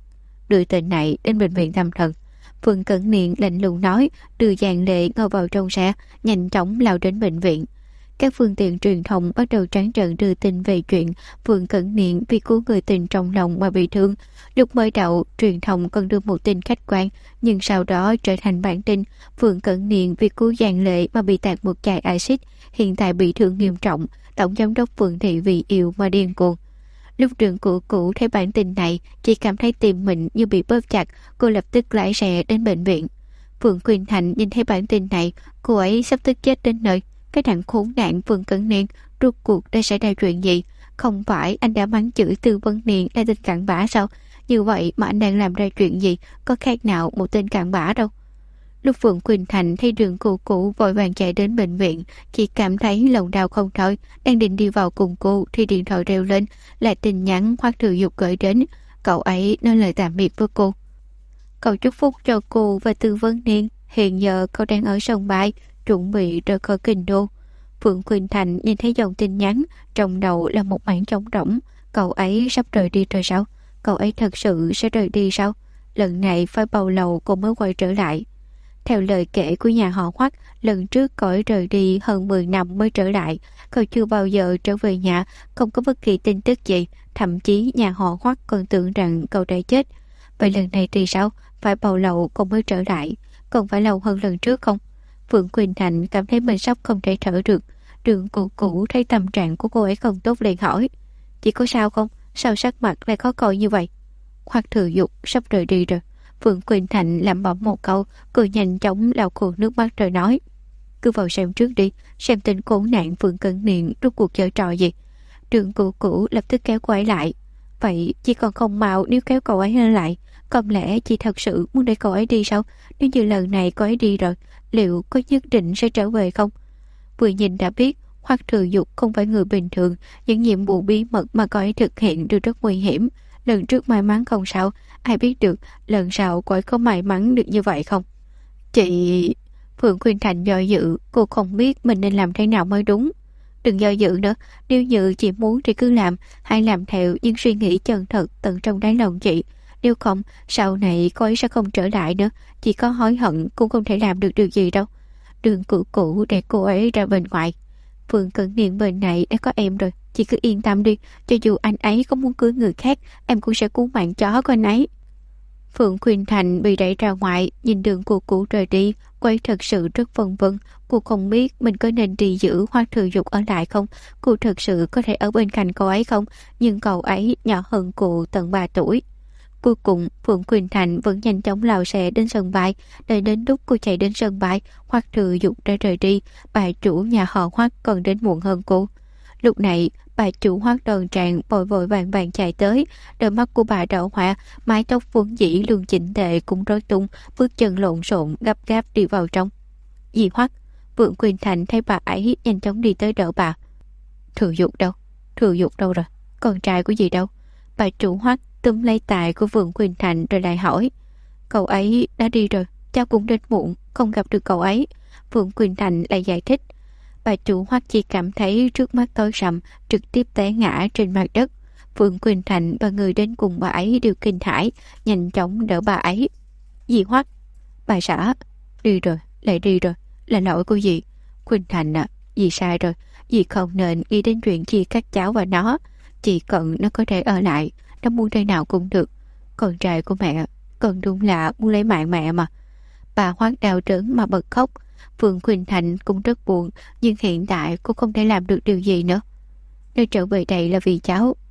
Đưa tên này đến bệnh viện tâm thần. Phương Cẩn Niên lạnh lùng nói, đưa Giang Lệ ngồi vào trong xe, nhanh chóng lao đến bệnh viện. Các phương tiện truyền thông bắt đầu trắng trợn đưa tin về chuyện Phương Cẩn Niên vì cứu người tình trong lòng mà bị thương. Lúc mới đầu, truyền thông còn đưa một tin khách quan, nhưng sau đó trở thành bản tin Phương Cẩn Niên vì cứu Giang Lệ mà bị tạt một chai axit, hiện tại bị thương nghiêm trọng, tổng giám đốc Phương Thị vì yêu mà điên cuồng. Lúc Đường Cửu Cửu thấy bản tin này, chỉ cảm thấy tim mình như bị bóp chặt, cô lập tức lái xe đến bệnh viện. Phương Quyên Thành nhìn thấy bản tin này, cô ấy sắp tức chết đến nơi. Cái thằng khốn nạn Phương Cẩn Niên, rốt cuộc đã xảy ra chuyện gì? Không phải anh đã mắng chửi Tư Vấn Niên là tên cặn bã sao? Như vậy mà anh đang làm ra chuyện gì? Có khác nào một tên cặn bã đâu. Lúc Phượng Quỳnh Thành thấy Đường Cửu Cửu vội vàng chạy đến bệnh viện, chỉ cảm thấy lòng đau không thôi. Đang định đi vào cùng cô thì điện thoại reo lên, là tin nhắn Hoắc Thừa Dục gửi đến. Cậu ấy nói lời tạm biệt với cô. Cậu chúc phúc cho cô và Tư Vấn Niên. Hiện giờ cậu đang ở sân bay, chuẩn bị rời khỏi kinh đô. Phượng Quỳnh Thành nhìn thấy dòng tin nhắn, trong đầu là một mảng trống rỗng. Cậu ấy sắp rời đi rồi sao? Cậu ấy thật sự sẽ rời đi sao? Lần này phải bao lâu cô mới quay trở lại? Theo lời kể của nhà họ Hoắc, lần trước cậu ấy rời đi hơn 10 năm mới trở lại. Cậu chưa bao giờ trở về nhà, không có bất kỳ tin tức gì. Thậm chí nhà họ Hoắc còn tưởng rằng cậu đã chết. Vậy lần này thì sao? Phải bao lâu cô mới trở lại? Còn phải lâu hơn lần trước không? Phượng Quỳnh Thành cảm thấy mình sắp không thể thở được. Đường Cửu Cửu thấy tâm trạng của cô ấy không tốt liền hỏi, chị có sao không? Sao sắc mặt lại khó coi như vậy? Hoắc Thừa Dục sắp rời đi rồi. Phượng Quỳnh Thành làm bẩm một câu, cười nhanh chóng lau khô nước mắt rồi nói, cứ vào xem trước đi, xem tên khốn nạn Phượng Cẩn Niên rốt cuộc chơi trò gì. Đường Cửu Cửu lập tức kéo cô ấy lại. Vậy chị còn không mau nếu kéo cậu ấy lại? Không lẽ chị thật sự muốn để cậu ấy đi sao? Nếu như lần này cậu ấy đi rồi, liệu có nhất định sẽ trở về không? Vừa nhìn đã biết Hoắc Thừa Dục không phải người bình thường. Những nhiệm vụ bí mật mà cậu ấy thực hiện đều rất nguy hiểm. Lần trước may mắn không sao, ai biết được lần sau cậu ấy có may mắn được như vậy không? Chị... Phượng Khuyên Thành do dự, cô không biết mình nên làm thế nào mới đúng. Đừng do dự nữa, nếu như chị muốn thì cứ làm, hãy làm theo những suy nghĩ chân thật tận trong đáy lòng chị. Nếu không, sau này cô ấy sẽ không trở lại nữa, chỉ có hối hận cũng không thể làm được điều gì đâu. Đường Cửu Cửu để cô ấy ra bên ngoài. Phượng Cẩn Niên bên này đã có em rồi, chị cứ yên tâm đi, cho dù anh ấy có muốn cưới người khác, em cũng sẽ cứu mạng chó của anh ấy. Phượng Khuyên Thành bị đẩy ra ngoài, nhìn Đường Cửu Cửu rời đi, cô ấy thật sự rất phân vân. Cô không biết mình có nên đi giữ Hoắc Thừa Dục ở lại không, cô thật sự có thể ở bên cạnh cậu ấy không, nhưng cậu ấy nhỏ hơn cô tận 3 tuổi. Cuối cùng, Phượng Quỳnh Thành vẫn nhanh chóng lao xe đến sân bay. Đợi đến lúc cô chạy đến sân bay, Hoắc Thừa Dục đã rời đi. Bà chủ nhà họ Hoắc còn đến muộn hơn cô. Lúc này, bà chủ Hoắc đòn trạng vội vội vàng vàng chạy tới. Đôi mắt của bà đỏ hoa, mái tóc vốn dĩ luôn chỉnh tề cũng rối tung, bước chân lộn xộn gấp gáp đi vào trong. Dì Hoắc, Phượng Quỳnh Thành thấy bà ấy nhanh chóng đi tới đỡ bà. Thừa Dục đâu? Thừa Dục đâu rồi? Con trai của dì đâu? Bà chủ Hoắc túm lấy tài của Phượng Quỳnh Thành rồi lại hỏi, cậu ấy đã đi rồi, cháu cũng đến muộn, không gặp được cậu ấy. Phượng Quỳnh Thành lại giải thích. Bà chủ Hoắc chỉ cảm thấy trước mắt tối sầm, trực tiếp té ngã trên mặt đất. Phượng Quỳnh Thành và người đến cùng bà ấy đều kinh hãi, nhanh chóng đỡ bà ấy. Dì Hoắc, bà xã, đi rồi, lại đi rồi, là lỗi của dì. Quỳnh Thành à, dì sai rồi, dì không nên nghĩ đến chuyện chia cắt cháu và nó. Chỉ cần nó có thể ở lại, nó muốn thế nào cũng được. Con trai của mẹ, con đúng là muốn lấy mạng mẹ mà. Bà Hoắc đau đớn mà bật khóc. Phượng Quỳnh Thành cũng rất buồn, nhưng hiện tại cô không thể làm được điều gì nữa. Nơi trở về đây là vì cháu,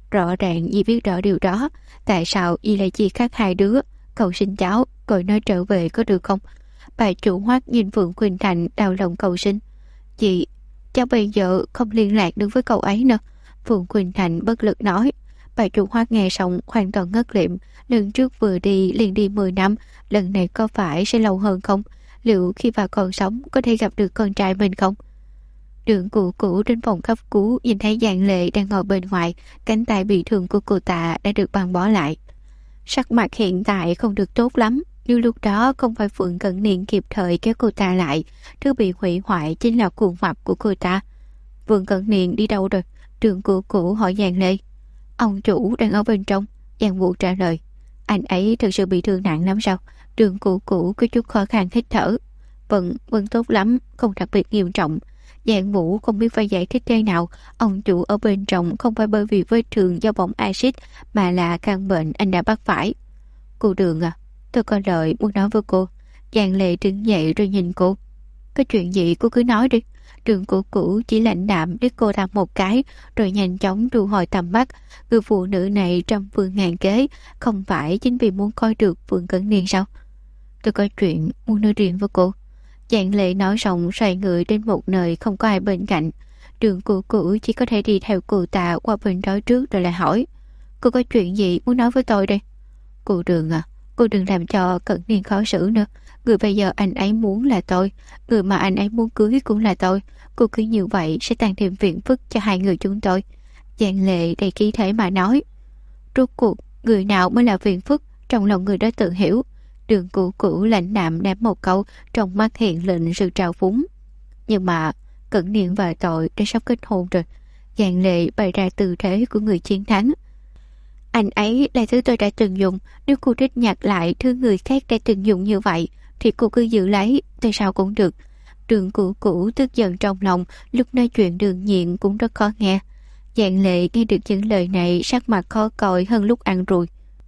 Rõ ràng dì biết rõ điều đó. Tại sao dì lại chia cắt hai đứa? Cậu xin cháu, cậu nói trở về có được không? Bà chủ Hoắc nhìn Phượng Quỳnh Thành đau lòng cầu xin. Chị, cháu bây giờ không liên lạc được với cậu ấy nữa. Phượng Quỳnh Thành bất lực nói. Bà chủ Hoắc nghe xong hoàn toàn ngất liệm. Lần trước vừa đi liền đi 10 năm, lần này có phải sẽ lâu hơn không? Liệu khi bà còn sống có thể gặp được con trai mình không? Đường cụ cũ trên phòng cấp cứu nhìn thấy Giang Lệ đang ngồi bên ngoài, cánh tay bị thương của cô ta đã được băng bó lại. Sắc mặt hiện tại không được tốt lắm, như lúc đó không phải Phượng Cẩn Niên kịp thời kéo cô ta lại, thứ bị hủy hoại chính là khuôn mặt của cô ta. Phượng Cẩn Niên đi đâu rồi? Đường cụ cũ hỏi Giang Lệ. Ông chủ đang ở bên trong. Giang Vũ trả lời. Anh ấy thực sự bị thương nặng lắm sao? Đường cụ cũ có chút khó khăn hít thở. Vẫn tốt lắm, không đặc biệt nghiêm trọng. Giang Vũ không biết phải giải thích thế nào. Ông chủ ở bên trong không phải bởi vì vết thương do bóng axit, mà là căn bệnh anh đã bắt phải. Cô Đường à, tôi có lời muốn nói với cô. Giang Lệ đứng dậy rồi nhìn cô. Có chuyện gì cô cứ nói đi. Đường cụ cũ chỉ lạnh đạm liếc cô ta một cái, rồi nhanh chóng thu hồi tầm mắt. Người phụ nữ này trăm phương ngàn kế, không phải chính vì muốn coi được Phượng Cẩn Niên sao? Tôi có chuyện muốn nói riêng với cô. Giang Lệ nói xong xoay người đến một nơi không có ai bên cạnh. Đường cụ cũ chỉ có thể đi theo cô ta qua bên đó trước rồi lại hỏi. Cô có chuyện gì muốn nói với tôi đây? Cô Đường à, cô đừng làm cho Cẩn Niên khó xử nữa. Người bây giờ anh ấy muốn là tôi, người mà anh ấy muốn cưới cũng là tôi. Cô cứ như vậy sẽ tăng thêm phiền phức cho hai người chúng tôi. Giang Lệ đầy khí thế mà nói. Rốt cuộc người nào mới là phiền phức, trong lòng người đó tự hiểu. Đường cụ cũ lãnh đạm ném một câu, trong mắt hiện lên sự trào phúng. Nhưng mà Cẩn Niên và tôi đã sắp kết hôn rồi. Giang Lệ bày ra tư thế của người chiến thắng. Anh ấy là thứ tôi đã từng dùng. Nếu cô thích nhặt lại thứ người khác đã từng dùng như vậy thì cô cứ giữ lấy, tại sao cũng được. Đường cụ cũ tức giận trong lòng, lúc nói chuyện đương nhiên cũng rất khó nghe. Giang Lệ nghe được những lời này sắc mặt khó coi hơn lúc ăn rồi.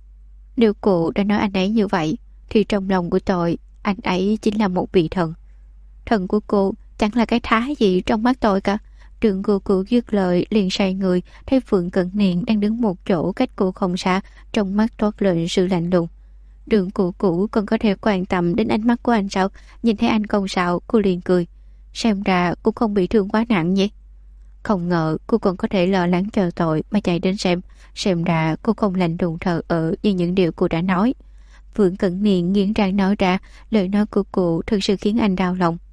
Nếu cô đã nói anh ấy như vậy thì trong lòng của tôi anh ấy chính là một vị thần. Thần của cô chẳng là cái thá gì trong mắt tôi cả. Đường cụ cũ dứt lời liền xoay người, thấy Phượng Cẩn Niên đang đứng một chỗ cách cô không xa, trong mắt toát lên sự lạnh lùng. Đường cụ cũ còn có thể quan tâm đến ánh mắt của anh sao? Nhìn thấy anh không sao, cô liền cười. Xem ra cô không bị thương quá nặng nhỉ? Không ngờ cô còn có thể lo lắng chờ tội mà chạy đến xem. Xem ra cô không lạnh lùng thờ ơ như những điều cô đã nói. Phượng Cẩn Niên nghiến răng nói ra, lời nói của cô thực sự khiến anh đau lòng.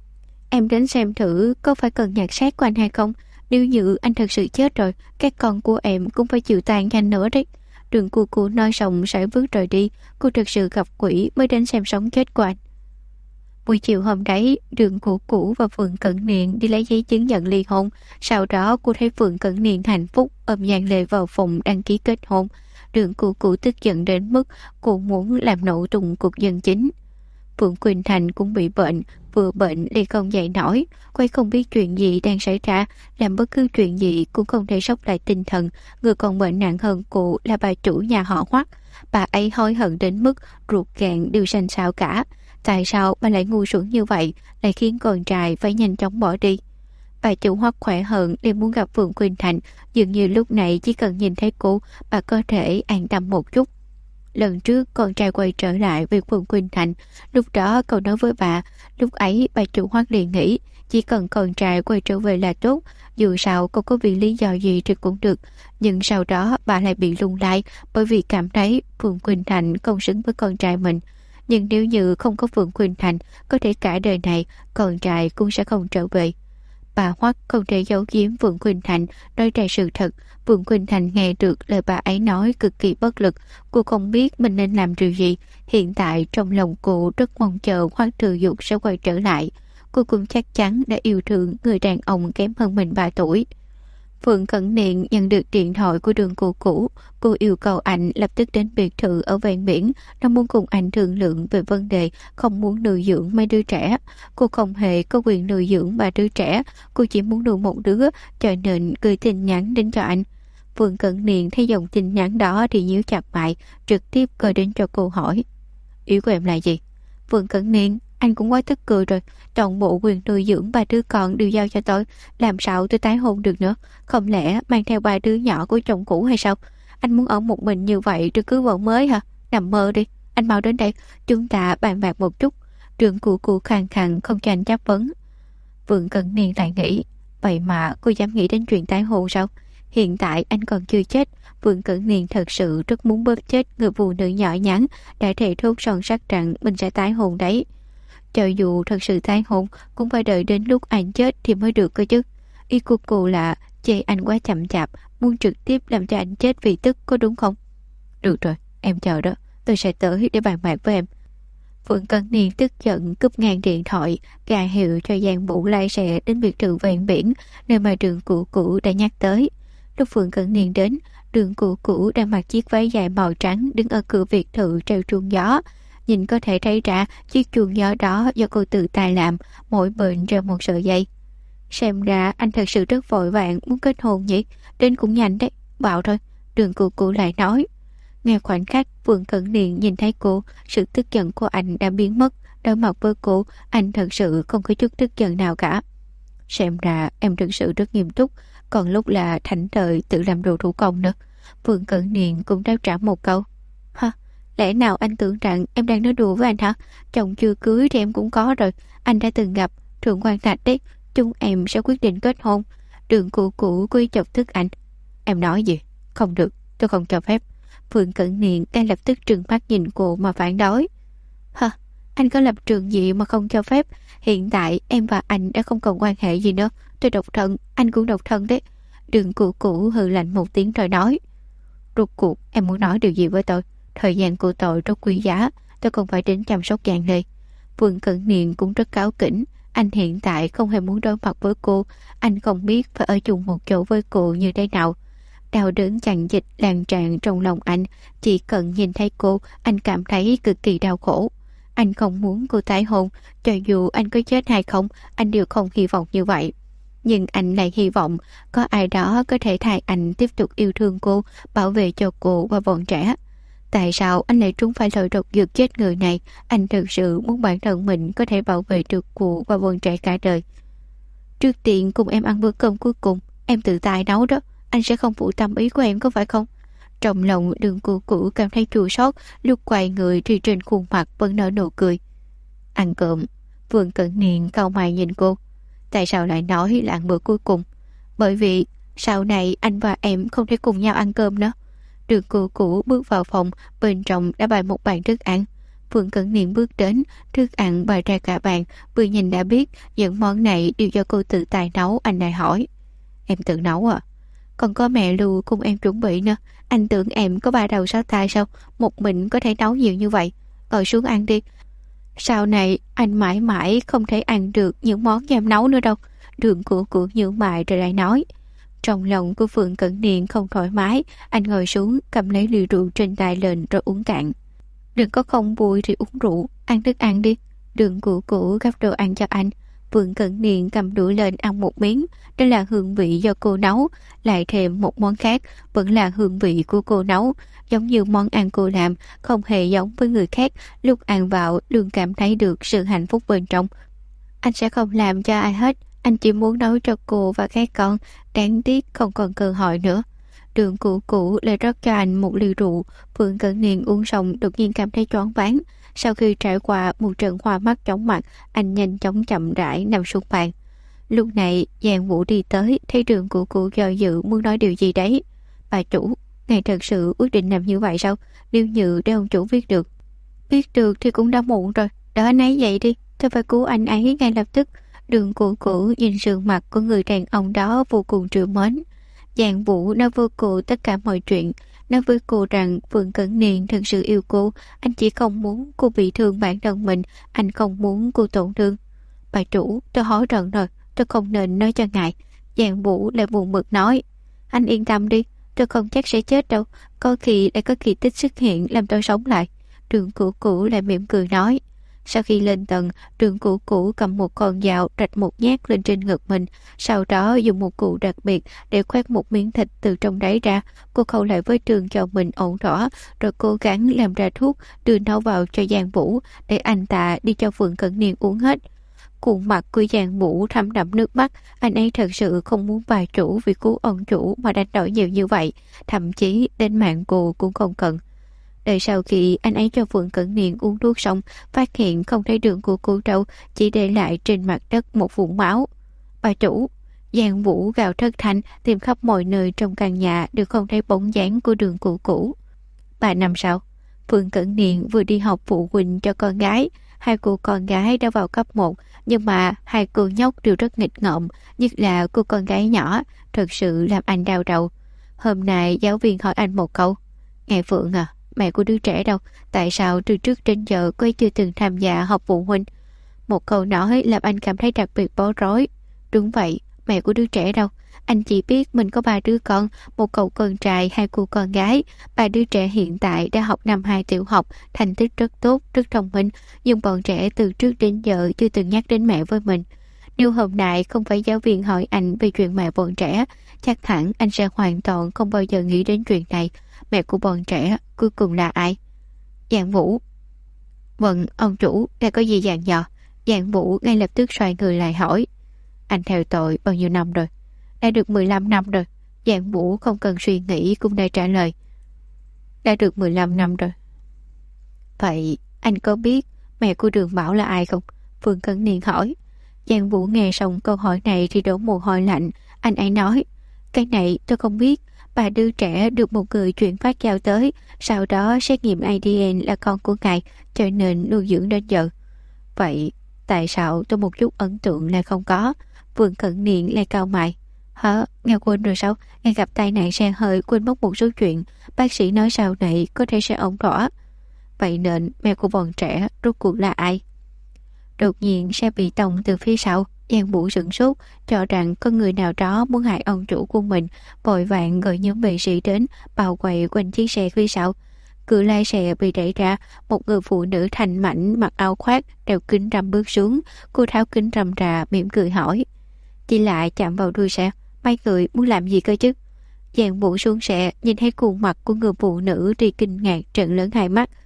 Em đến xem thử có phải cần nhặt xác của anh hay không. Nếu như anh thật sự chết rồi, các con của em cũng phải chịu tàn nhanh nữa đấy. Đường cô nói xong sẽ bước rời đi. Cô thực sự gặp quỷ mới đến xem sống chết của anh. Buổi chiều hôm đấy, Đường Cũ và Phượng Cẩn Niên đi lấy giấy chứng nhận ly hôn. Sau đó cô thấy Phượng Cẩn Niên hạnh phúc ôm Giang Lệ vào phòng đăng ký kết hôn. Đường Cũ tức giận đến mức cô muốn làm nổ tung cuộc dân chính. Phượng Quỳnh Thành cũng bị bệnh, vừa bệnh liền không dậy nổi, quay không biết chuyện gì đang xảy ra, làm bất cứ chuyện gì cũng không thể sốc lại tinh thần. Người còn bệnh nặng hơn cô là bà chủ nhà họ Hoắc. Bà ấy hối hận đến mức ruột gan đều xanh xao cả. Tại sao bà lại ngu xuẩn như vậy, lại khiến con trai phải nhanh chóng bỏ đi? Bà chủ Hoắc khỏe hơn liền muốn gặp Phượng Quỳnh Thành, dường như lúc này chỉ cần nhìn thấy cô, bà có thể an tâm một chút. Lần trước con trai quay trở lại với Phượng Quỳnh Thành, lúc đó cậu nói với bà, lúc ấy bà chủ Hoắc liền nghĩ chỉ cần con trai quay trở về là tốt, dù sao cậu có vì lý do gì thì cũng được. Nhưng sau đó bà lại bị lung lay bởi vì cảm thấy Phượng Quỳnh Thành không xứng với con trai mình. Nhưng nếu như không có Phượng Quỳnh Thành, có thể cả đời này con trai cũng sẽ không trở về. Bà Hoắc không thể giấu giếm Phượng Quỳnh Thành, nói ra sự thật. Phượng Quỳnh Thành nghe được lời bà ấy nói cực kỳ bất lực. Cô không biết mình nên làm điều gì. Hiện tại trong lòng cô rất mong chờ Hoắc Trừ Dục sẽ quay trở lại. Cô cũng chắc chắn đã yêu thương người đàn ông kém hơn mình 3 tuổi. Phượng Cẩn Niên nhận được điện thoại của Đường Cũ. Cô yêu cầu anh lập tức đến biệt thự ở ven biển. Nó muốn cùng anh thương lượng về vấn đề không muốn nuôi dưỡng mấy đứa trẻ. Cô không hề có quyền nuôi dưỡng 3 đứa trẻ. Cô chỉ muốn nuôi một đứa, cho nên gửi tin nhắn đến cho anh. Phượng Cẩn Niên thấy dòng tin nhắn đó thì nhíu chặt mày, trực tiếp gọi đến cho cô hỏi. Ý của em là gì? Phượng Cẩn Niên, anh cũng quá tức cười rồi. Toàn bộ quyền nuôi dưỡng 3 đứa con đều giao cho tôi, làm sao tôi tái hôn được nữa? Không lẽ mang theo 3 đứa nhỏ của chồng cũ hay sao? Anh muốn ở một mình như vậy rồi cưới vợ mới hả? Nằm mơ đi. Anh mau đến đây, chúng ta bàn bạc một chút. Trường của cụ khàn khàn không cho anh chất vấn. Vương Cẩn Niên lại nghĩ, vậy mà cô dám nghĩ đến chuyện tái hôn sao? Hiện tại anh còn chưa chết. Vương Cẩn Niên thật sự rất muốn bóp chết người phụ nữ nhỏ nhắn đã thề thốt son sắt rằng mình sẽ tái hôn đấy. Cho dù thật sự tái hôn cũng phải đợi đến lúc anh chết thì mới được cơ chứ. Ý của cô là chê anh quá chậm chạp, muốn trực tiếp làm cho anh chết vì tức, có đúng không? Được rồi, em chờ đó, tôi sẽ tới để bàn bạc với em. Vương Cẩn Niên tức giận cúp ngang điện thoại, gà hiệu cho Giang Vũ lái xe đến biệt thự ven biển, nơi mà Đường Cũ Cũ đã nhắc tới. Lúc Vương Cẩn Niên đến, Đường Cũ Cũ đang mặc chiếc váy dài màu trắng đứng ở cửa biệt thự treo chuông gió. Nhìn có thể thấy ra chiếc chuông gió đó do cô tự tay làm, mỗi bên treo một sợi dây. Xem ra anh thật sự rất vội vàng muốn kết hôn nhỉ, đến cũng nhanh đấy, bảo thôi. Đường Cũ Cũ lại nói. Ngay khoảnh khắc Vương Cẩn Niên nhìn thấy cô, sự tức giận của anh đã biến mất. Đối mặt với cô, anh thật sự không có chút tức giận nào cả. Xem ra em thật sự rất nghiêm túc, còn lúc là thảnh thơi tự làm đồ thủ công nữa. Vương Cẩn Niên cũng đáp trả một câu. Hả? Lẽ nào anh tưởng rằng em đang nói đùa với anh hả? Chồng chưa cưới thì em cũng có rồi. Anh đã từng gặp Thượng quan Thạch đấy. Chúng em sẽ quyết định kết hôn. Đường Cũ Cũ quy chọc tức anh. Em nói gì? Không được, tôi không cho phép. Vương Cẩn Niên ngay lập tức trừng mắt nhìn cô mà phản đối. Hả? Anh có lập trường gì mà không cho phép? Hiện tại em và anh đã không còn quan hệ gì nữa. Tôi độc thân, anh cũng độc thân đấy. Đường Cũ Cũ hừ lạnh một tiếng rồi nói. Rốt cuộc em muốn nói điều gì với tôi? Thời gian của tôi rất quý giá, tôi không phải đến chăm sóc Giang Lê. Vương Cẩn Niên cũng rất cáu kỉnh. Anh hiện tại không hề muốn đối mặt với cô. Anh không biết phải ở chung một chỗ với cô như thế nào. Đau đớn chằng dịch lan tràn trong lòng anh. Chỉ cần nhìn thấy cô, anh cảm thấy cực kỳ đau khổ. Anh không muốn cô tái hôn. Cho dù anh có chết hay không, anh đều không hy vọng như vậy. Nhưng anh lại hy vọng có ai đó có thể thay anh tiếp tục yêu thương cô, bảo vệ cho cô và bọn trẻ. Tại sao anh lại trúng phải lời độc dược chết người này? Anh thực sự muốn bản thân mình có thể bảo vệ được cô và bọn trẻ cả đời. Trước tiên cùng em ăn bữa cơm cuối cùng, em tự tay nấu đó. Anh sẽ không phụ tâm ý của em có phải không? Trong lòng Đường Cũ Cũ cảm thấy chua xót, lúc quay người thì trên khuôn mặt vẫn nở nụ cười. Ăn cơm. Vương Cẩn Niên cau mày nhìn cô. Tại sao lại nói là ăn bữa cuối cùng? Bởi vì sau này anh và em không thể cùng nhau ăn cơm nữa. Đường Cũ Cũ bước vào phòng, bên trong đã bày một bàn thức ăn. Vương Cẩn Niên bước đến, thức ăn bày ra cả bàn, vừa nhìn đã biết những món này đều do cô tự tay nấu. Anh lại hỏi. Em tự nấu à? Còn có mẹ Lưu cùng em chuẩn bị nữa. Anh tưởng em có 3 đầu 6 tay sao? Một mình có thể nấu nhiều như vậy. Ngồi xuống ăn đi. Sau này anh mãi mãi không thể ăn được những món em nấu nữa đâu. Đường Cũ Cũ nhướng mày rồi lại nói. Trong lòng của Vương Cẩn Niên không thoải mái. Anh ngồi xuống cầm lấy ly rượu trên tay lên rồi uống cạn. Đừng có không vui thì uống rượu. Ăn thức ăn đi. Đường Cũ Cũ gắp đồ ăn cho anh. Vương Cẩn Niên cầm đũa lên ăn một miếng. Đó là hương vị do cô nấu. Lại thêm một món khác, vẫn là hương vị của cô nấu. Giống như món ăn cô làm, không hề giống với người khác. Lúc ăn vào luôn cảm thấy được sự hạnh phúc bên trong. Anh sẽ không làm cho ai hết. Anh chỉ muốn nấu cho cô và các con. Đáng tiếc không còn cơ hội nữa. Đường Cũ Cũ lại rót cho anh một ly rượu. Vương Cẩn Niên uống xong đột nhiên cảm thấy choáng váng. Sau khi trải qua một trận hoa mắt chóng mặt, anh nhanh chóng chậm rãi nằm xuống bàn. Lúc này Giang Vũ đi tới, thấy Đường Cũ Cũ do dự muốn nói điều gì đấy. Bà chủ, ngài thật sự quyết định làm như vậy sao? Nếu như để ông chủ biết được. Biết được thì cũng đã muộn rồi. Đỡ anh ấy dậy đi, tôi phải cứu anh ấy ngay lập tức. Đường Cũ Cũ nhìn sườn mặt của người đàn ông đó vô cùng trìu mến. Giang Vũ nói với cô tất cả mọi chuyện, nói với cô rằng Vương Cẩn Niên thật sự yêu cô, anh chỉ không muốn cô bị thương bản thân mình, anh không muốn cô tổn thương. Bà chủ, tôi hối hận rồi, tôi không nên nói cho ngài. Giang Vũ lại buồn bực nói, anh yên tâm đi, tôi không chắc sẽ chết đâu, có khi lại có kỳ tích xuất hiện làm tôi sống lại. Đường Cũ Cũ lại mỉm cười nói, Sau khi lên tầng, Đường Cũ Cũ cầm một con dao rạch một nhát lên trên ngực mình, sau đó dùng một cụ đặc biệt để khoét một miếng thịt từ trong đáy ra. Cô khâu lại vết thương cho mình ổn đỏ, rồi cố gắng làm ra thuốc đưa nó vào cho Giang Vũ để anh ta đi cho Phượng Cẩn Niên uống hết. Khuôn mặt của Giang Vũ thấm đẫm nước mắt, anh ấy thật sự không muốn bà chủ vì cứu ông chủ mà đánh đổi nhiều như vậy, thậm chí đến mạng cô cũng không cần. Đợi sau khi anh ấy cho Phượng Cẩn Niên uống thuốc xong, phát hiện không thấy đường của cô đâu, chỉ để lại trên mặt đất một vũng máu. Bà chủ! Giang Vũ gào thất thanh, tìm khắp mọi nơi trong căn nhà đều không thấy bóng dáng của Đường Cũ Cũ. 3 năm sau, Phượng Cẩn Niên vừa đi học phụ huynh cho con gái. Hai cô con gái đã vào cấp 1, nhưng mà hai cô nhóc đều rất nghịch ngợm, nhất là cô con gái nhỏ, thật sự làm anh đau đầu. Hôm nay giáo viên hỏi anh một câu: "Nghe Phượng à, mẹ của đứa trẻ đâu? Tại sao từ trước đến giờ cô ấy chưa từng tham gia học phụ huynh?" Một câu nói làm anh cảm thấy đặc biệt bối rối. Đúng vậy, mẹ của đứa trẻ đâu? Anh chỉ biết mình có 3 đứa con, một cậu con trai, 2 cô con gái. 3 đứa trẻ hiện tại đã học năm 2 tiểu học, thành tích rất tốt, rất thông minh, nhưng bọn trẻ từ trước đến giờ chưa từng nhắc đến mẹ với mình. Nếu hôm nay không phải giáo viên hỏi anh về chuyện mẹ bọn trẻ, chắc hẳn anh sẽ hoàn toàn không bao giờ nghĩ đến chuyện này. Mẹ của bọn trẻ cuối cùng là ai? Giang Vũ. Vâng, ông chủ, đã có gì dặn dò? Giang Vũ ngay lập tức xoay người lại hỏi. Anh theo tội bao nhiêu năm rồi? Đã được 15 năm rồi. Giang Vũ không cần suy nghĩ cũng đã trả lời. Đã được 15 năm rồi. Vậy anh có biết mẹ của Đường Bảo là ai không? Phương Cẩn Niên hỏi. Giang Vũ nghe xong câu hỏi này thì đổ mồ hôi lạnh. Anh ấy nói: "Cái này tôi không biết. 3 đứa trẻ được một người chuyển phát giao tới, sau đó xét nghiệm ADN là con của ngài, cho nên nuôi dưỡng đến giờ." Vậy tại sao tôi một chút ấn tượng lại không có? Vương Cẩn Niên lại cau mày. Hả? Nghe quên rồi sao? Nghe gặp tai nạn xe hơi quên mất một số chuyện. Bác sĩ nói sau này có thể sẽ ổn rõ. Vậy nên mẹ của bọn trẻ rốt cuộc là ai? Đột nhiên xe bị tông từ phía sau. Giang Vũ sửng sốt, cho rằng có người nào đó muốn hại ông chủ của mình, vội vàng gọi nhóm vệ sĩ đến, bao quay quanh chiếc xe phía sau. Cửa lái xe bị đẩy ra, một người phụ nữ thanh mảnh mặc áo khoác, đeo kính râm bước xuống. Cô tháo kính râm ra, mỉm cười hỏi. Chỉ lại chạm vào đuôi xe. Mấy người muốn làm gì cơ chứ? Giang Vũ xuống xe, nhìn thấy khuôn mặt của người phụ nữ thì kinh ngạc trợn lớn hai mắt.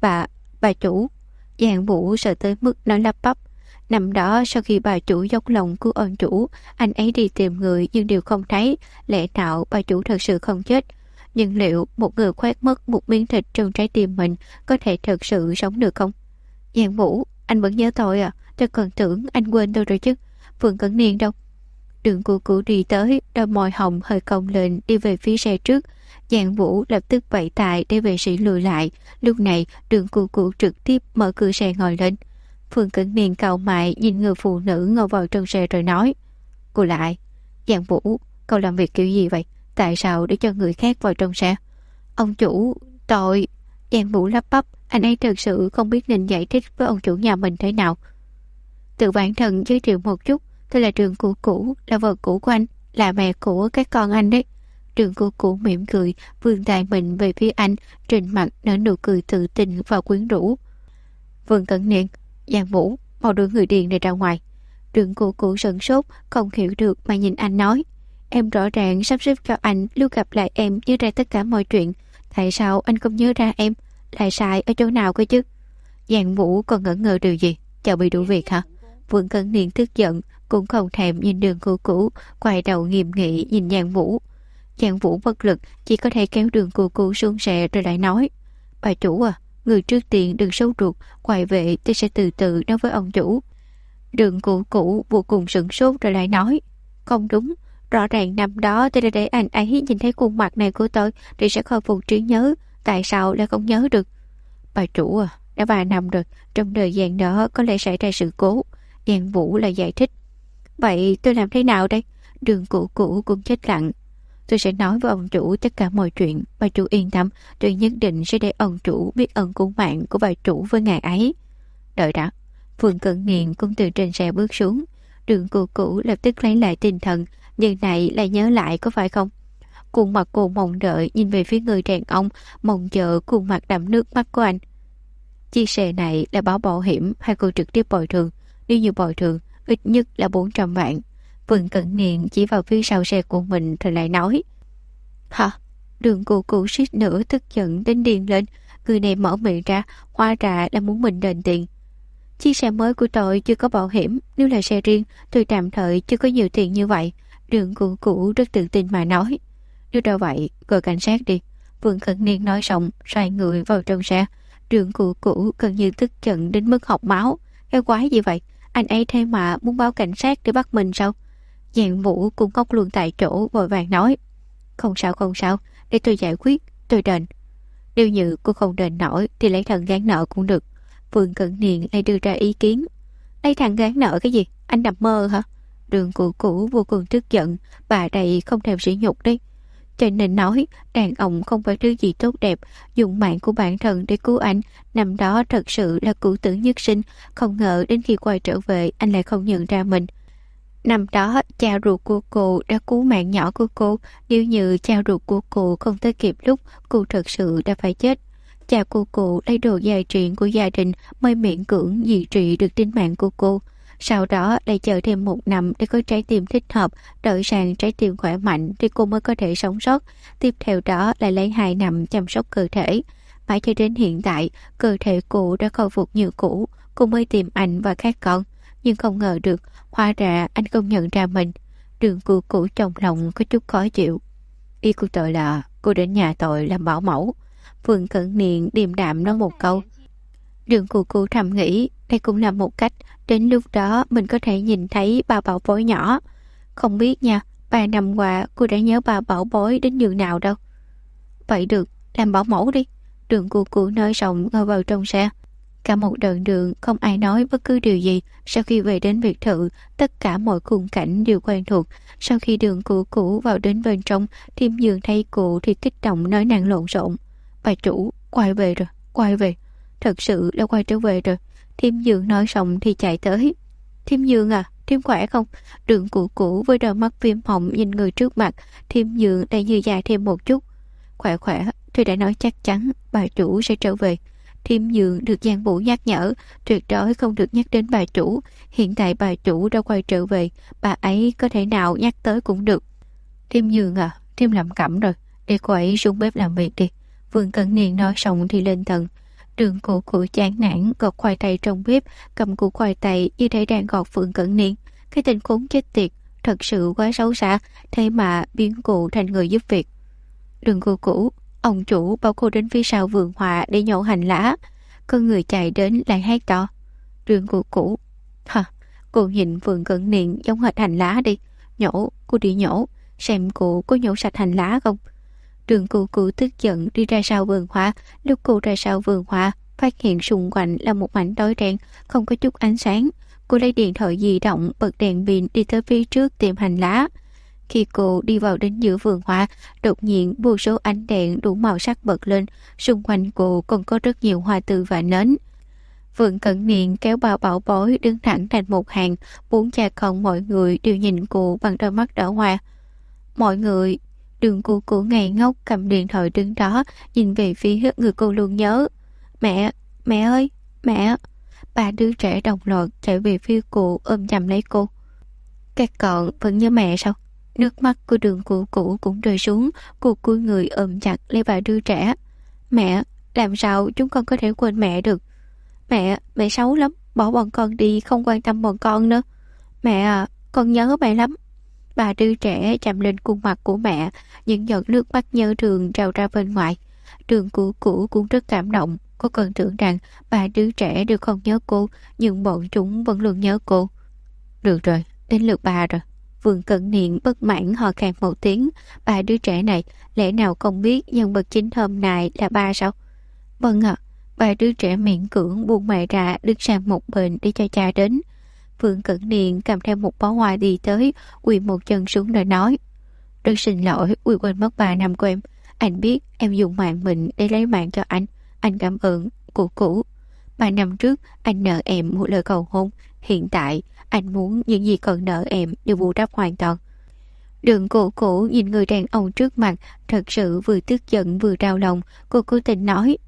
Bà chủ. Giang Vũ sợ tới mức nói lắp bắp. Năm đó sau khi bà chủ dốc lòng cứu ông chủ, anh ấy đi tìm người nhưng đều không thấy. Lẽ nào bà chủ thật sự không chết? Nhưng liệu một người khoét mất một miếng thịt trong trái tim mình có thể thật sự sống được không? Giang Vũ, anh vẫn nhớ tôi à? Tôi còn tưởng anh quên tôi rồi chứ. Phượng Cẩn Niên đâu? Đường Cũ Cũ đi tới, đôi môi hồng hơi cong lên đi về phía xe trước. Giang Vũ lập tức vẫy tay để vệ sĩ lùi lại. Lúc này Đường Cũ Cũ trực tiếp mở cửa xe ngồi lên. Phượng Cẩn Niên cau mày nhìn người phụ nữ ngồi vào trong xe rồi nói. Cô là ai? Giang Vũ, cậu làm việc kiểu gì vậy? Tại sao để cho người khác vào trong xe? Ông chủ, tội. Giang Vũ lắp bắp, anh ấy thật sự không biết nên giải thích với ông chủ nhà mình thế nào. Tự bản thân giới thiệu một chút. Tôi là Đường Cũ Cũ, là vợ cũ của anh, là mẹ của các con anh đấy. Đường Cũ Cũ mỉm cười, vươn tay mình về phía anh, trên mặt nở nụ cười tự tin và quyến rũ. Vương Cẩn Niên, Giang Vũ, mau đưa người điên này ra ngoài. Đường Cũ Cũ sửng sốt, không hiểu được mà nhìn anh nói. Em rõ ràng sắp xếp cho anh lúc gặp lại em nhớ ra tất cả mọi chuyện. Tại sao anh không nhớ ra em? Lại sai ở chỗ nào cơ chứ? Giang Vũ còn ngỡ ngơ điều gì? Chào bị đuổi việc hả? Vương Cẩn Niên tức giận, cũng không thèm nhìn Đường Cũ Cũ, quay đầu nghiêm nghị nhìn Giang Vũ. Giang Vũ bất lực, chỉ có thể kéo Đường Cũ Cũ xuống xe rồi lại nói. Bà chủ à, người trước tiên đừng sốt ruột, quay về tôi sẽ từ từ nói với ông chủ. Đường Cũ Cũ vô cùng sửng sốt rồi lại nói. Không đúng, rõ ràng năm đó tôi đã để anh ấy nhìn thấy khuôn mặt này của tôi thì sẽ khôi phục trí nhớ, tại sao lại không nhớ được? Bà chủ à, đã 3 năm rồi, trong thời gian đó có lẽ xảy ra sự cố. Giang Vũ lại giải thích. Vậy tôi làm thế nào đây? Đường Cũ Cũ cũng chết lặng. Tôi sẽ nói với ông chủ tất cả mọi chuyện. Bà chủ yên tâm, tôi nhất định sẽ để ông chủ biết ơn cứu mạng của bà chủ với ngài ấy. Đợi đã. Phương Cẩn Niên cũng từ trên xe bước xuống. Đường Cũ Cũ lập tức lấy lại tinh thần, nhưng này lại nhớ lại có phải không? Khuôn mặt cô mong đợi nhìn về phía người đàn ông, mong chờ khuôn mặt đẫm nước mắt của anh. Chia sẻ này là bảo hiểm hay cô trực tiếp bồi thường? Nếu như bồi thường, ít nhất là 400 vạn. Vương Cẩn Niên chỉ vào phía sau xe của mình rồi lại nói. Hả? Đường cụ suýt nữa tức giận đến điên lên. Người này mở miệng ra, hóa ra là muốn mình đền tiền. Chiếc xe mới của tôi chưa có bảo hiểm, nếu là xe riêng, tôi tạm thời chưa có nhiều tiền như vậy. Đường cụ rất tự tin mà nói. Nếu đâu vậy, gọi cảnh sát đi. Vương Cẩn Niên nói xong, xoay người vào trong xe. Đường cụ gần như tức giận đến mức học máu. Cái quái gì vậy? Anh ấy thế mà muốn báo cảnh sát để bắt mình sao? Giang Vũ cũng khóc luôn tại chỗ, vội vàng nói. Không sao, để tôi giải quyết, tôi đền. Nếu như cô không đền nổi thì lấy thằng gán nợ cũng được. Vương Cẩn Niên lại đưa ra ý kiến. Lấy thằng gán nợ cái gì? Anh nằm mơ hả? Đường cụ vô cùng tức giận. Bà đây không thèm sỉ nhục đấy. Cho nên nói đàn ông không phải thứ gì tốt đẹp. Dùng mạng của bản thân để cứu anh. Năm đó thật sự là cửu tử nhất sinh. Không ngờ đến khi quay trở về anh lại không nhận ra mình. Năm đó cha ruột của cô đã cứu mạng nhỏ của cô. Nếu như cha ruột của cô không tới kịp lúc, cô thật sự đã phải chết. Cha của cô lấy đồ gia truyền của gia đình mới miễn cưỡng duy trì được tính mạng của cô. Sau đó lại chờ thêm 1 năm để có trái tim thích hợp, đợi sang trái tim khỏe mạnh thì cô mới có thể sống sót. Tiếp theo đó lại lấy 2 năm chăm sóc cơ thể. Mãi cho đến hiện tại, cơ thể cô đã khôi phục như cũ, cô mới tìm anh và các con. Nhưng không ngờ được, hóa ra anh không nhận ra mình. Đường cụ trong lòng có chút khó chịu. Ý của tôi là cô đến nhà tôi làm bảo mẫu. Vương Cẩn Niên điềm đạm nói một câu. Đường cụ thầm nghĩ đây cũng là một cách. Đến lúc đó mình có thể nhìn thấy ba bảo bối nhỏ. Không biết nha, 3 năm qua cô đã nhớ ba bảo bối đến nhường nào đâu. Vậy được, làm bảo mẫu đi. Đường cụ nói xong ngồi vào trong xe. Cả một đoạn đường không ai nói bất cứ điều gì. Sau khi về đến biệt thự, tất cả mọi khung cảnh đều quen thuộc. Sau khi đường cụ vào đến bên trong, Thiêm Dương thấy cụ thì kích động nói năng lộn xộn. Bà chủ, quay về rồi, quay về. Thật sự là quay trở về rồi. Thiêm Dương nói xong thì chạy tới. Thiêm Dương à, Thiêm khỏe không? Đường cụ với đôi mắt viêm hồng nhìn người trước mặt. Thiêm Dương đã như dài thêm một chút. Khỏe, tôi đã nói chắc chắn bà chủ sẽ trở về. Thiêm Dương được Giang Vũ nhắc nhở, tuyệt đối không được nhắc đến bà chủ. Hiện tại bà chủ đã quay trở về, bà ấy có thể nào nhắc tới cũng được. Thiêm Dương à, Thiêm làm cẩm rồi, để cô ấy xuống bếp làm việc đi. Vương Cẩn Niên nói xong thì lên tầng. Đường cụ chán nản gọt khoai tây trong bếp, cầm củ khoai tây như thể đang gọt Vương Cẩn Niên. Cái tên khốn chết tiệt, thật sự quá xấu xa, thế mà biến cụ thành người giúp việc. Đường cụ, ông chủ bảo cô đến phía sau vườn hoa để nhổ hành lá. Con người chạy đến lại hét to. Đường cụ, hả? Cô nhìn Vương Cẩn Niên giống hệt hành lá đi. Nhổ, cô đi nhổ, xem cô có nhổ sạch hành lá không. Đường cụ tức giận đi ra sau vườn hoa. Lúc cô ra sau vườn hoa, phát hiện xung quanh là một mảnh tối đen, không có chút ánh sáng. Cô lấy điện thoại di động, bật đèn pin đi tới phía trước tìm hành lá. Khi cô đi vào đến giữa vườn hoa, đột nhiên vô số ánh đèn đủ màu sắc bật lên. Xung quanh cô còn có rất nhiều hoa tươi và nến. Vương Cẩn Niên kéo bao bảo bối đứng thẳng thành một hàng. 4 cha con mọi người đều nhìn cô bằng đôi mắt đỏ hoa. Mọi người... Đường cụ ngây ngốc cầm điện thoại đứng đó, nhìn về phía người cô luôn nhớ. Mẹ ơi, mẹ. 3 đứa trẻ đồng loạt chạy về phía cô ôm chầm lấy cô. Các con vẫn nhớ mẹ sao? Nước mắt của đường cụ cũng rơi xuống. Cô cúi người ôm chặt lấy 3 đứa trẻ. Mẹ, làm sao chúng con có thể quên mẹ được? Mẹ xấu lắm, bỏ bọn con đi, không quan tâm bọn con nữa. Mẹ à, con nhớ mẹ lắm. 3 đứa trẻ chạm lên khuôn mặt của mẹ, những giọt nước mắt nhớ thương trào ra bên ngoài. Đường cụ cũng rất cảm động. Cô còn tưởng rằng 3 đứa trẻ đều không nhớ cô, nhưng bọn chúng vẫn luôn nhớ cô. Được rồi, đến lượt bà rồi. Vương Cẩn Niên bất mãn hò khan một tiếng. 3 đứa trẻ này lẽ nào không biết nhân vật chính hôm nay là ba sao? Vâng ạ. 3 đứa trẻ miễn cưỡng buông mẹ ra, đứng sang một bên để cho cha đến. Vương Cẩn Niên cầm theo một bó hoa đi tới, quỳ một chân xuống rồi nói. Rất xin lỗi, Uy quên mất 3 năm của em. Anh biết em dùng mạng mình để lấy mạng cho anh cảm ơn, cụ. 3 năm trước anh nợ em một lời cầu hôn. Hiện tại anh muốn những gì còn nợ em đều bù đắp hoàn toàn. Đường cụ nhìn người đàn ông trước mặt, thật sự vừa tức giận vừa đau lòng. Cô cố tình nói.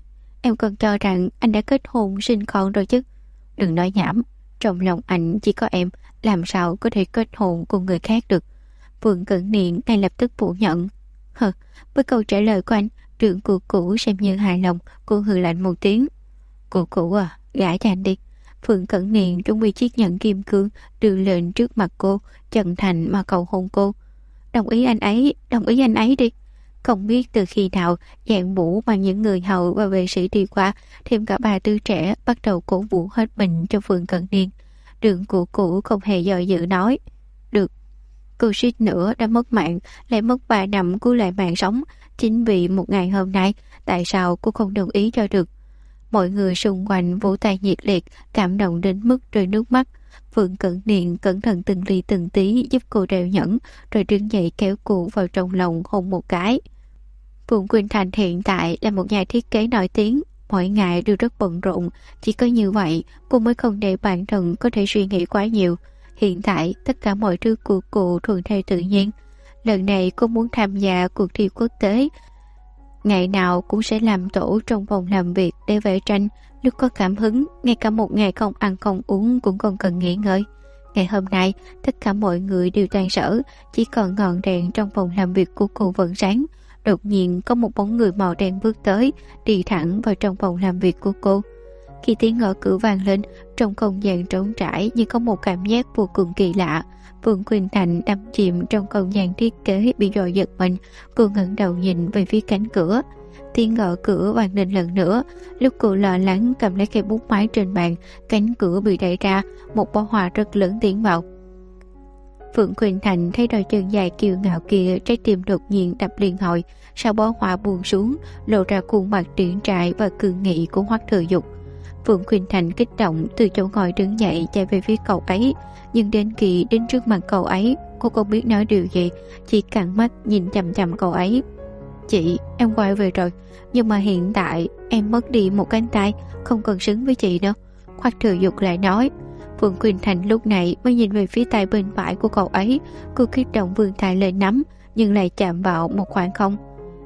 em còn cho rằng anh đã kết hôn sinh con rồi chứ. Đừng nói nhảm, trong lòng anh chỉ có em, làm sao có thể kết hôn cùng người khác được. Vương Cẩn Niên ngay lập tức phủ nhận. Với câu trả lời của anh, Trương Cửu Cửu xem như hài lòng. Cô hừ lạnh một tiếng. Cửu Cửu à, gả cho anh đi. Vương Cẩn Niên chuẩn bị chiếc nhẫn kim cương đưa lên trước mặt cô, chân thành mà cầu hôn cô. Đồng ý anh ấy đi. Không biết từ khi nào, dạng vũ mà những người hầu và vệ sĩ đi qua, thêm cả bà tư trẻ bắt đầu cổ vũ hết mình cho Vương Cẩn Niên. Đường Cửu Cửu không hề do dự nói. Được. Cô suýt nữa đã mất mạng, lại mất 3 năm cứu lại mạng sống. Chính vì một ngày hôm nay, tại sao cô không đồng ý cho được? Mọi người xung quanh vỗ tay nhiệt liệt, cảm động đến mức rơi nước mắt. Vương Cẩn Niên cẩn thận từng ly từng tí giúp cô đeo nhẫn, rồi đứng dậy kéo cô vào trong lòng hôn một cái. Phượng Quỳnh Thành hiện tại là một nhà thiết kế nổi tiếng, mỗi ngày đều rất bận rộn, chỉ có như vậy cô mới không để bản thân có thể suy nghĩ quá nhiều. Hiện tại tất cả mọi thứ của cô thuận theo tự nhiên. Lần này cô muốn tham gia cuộc thi quốc tế, ngày nào cũng sẽ làm tổ trong phòng làm việc để vẽ tranh. Lúc có cảm hứng, ngay cả một ngày không ăn không uống cũng không cần nghỉ ngơi. Ngày hôm nay tất cả mọi người đều tan sở, chỉ còn ngọn đèn trong phòng làm việc của cô vẫn sáng. Đột nhiên có một bóng người màu đen bước tới, đi thẳng vào trong phòng làm việc của cô. Khi tiếng gõ cửa vang lên, trong không gian trống trải nhưng có một cảm giác vô cùng kỳ lạ. Vương Quỳnh Thành đắm chìm trong không gian thiết kế bị dội giật mình. Cô ngẩng đầu nhìn về phía cánh cửa. Tiếng gõ cửa vang lên lần nữa. Lúc cô lo lắng cầm lấy cây bút máy trên bàn, cánh cửa bị đẩy ra, một bó hoa rất lớn tiến vào. Phượng Quỳnh Thành thấy đôi chân dài kiêu ngạo kia, trái tim đột nhiên đập liên hồi. Sau bó hoa buông xuống, lộ ra khuôn mặt triển trại và cương nghị của Hoắc Thừa Dục. Phượng Quỳnh Thành kích động từ chỗ ngồi đứng dậy chạy về phía cậu ấy, nhưng đến khi đến trước mặt cậu ấy, cô không biết nói điều gì, chỉ căng mắt nhìn chằm chằm cậu ấy. Chị, em quay về rồi, nhưng mà hiện tại em mất đi một cánh tay, không còn xứng với chị nữa. Hoắc Thừa Dục lại nói. Phượng Quỳnh Thành lúc này mới nhìn về phía tay bên phải của cậu ấy. Cô kích động vươn tay lên nắm, nhưng lại chạm vào một khoảng không.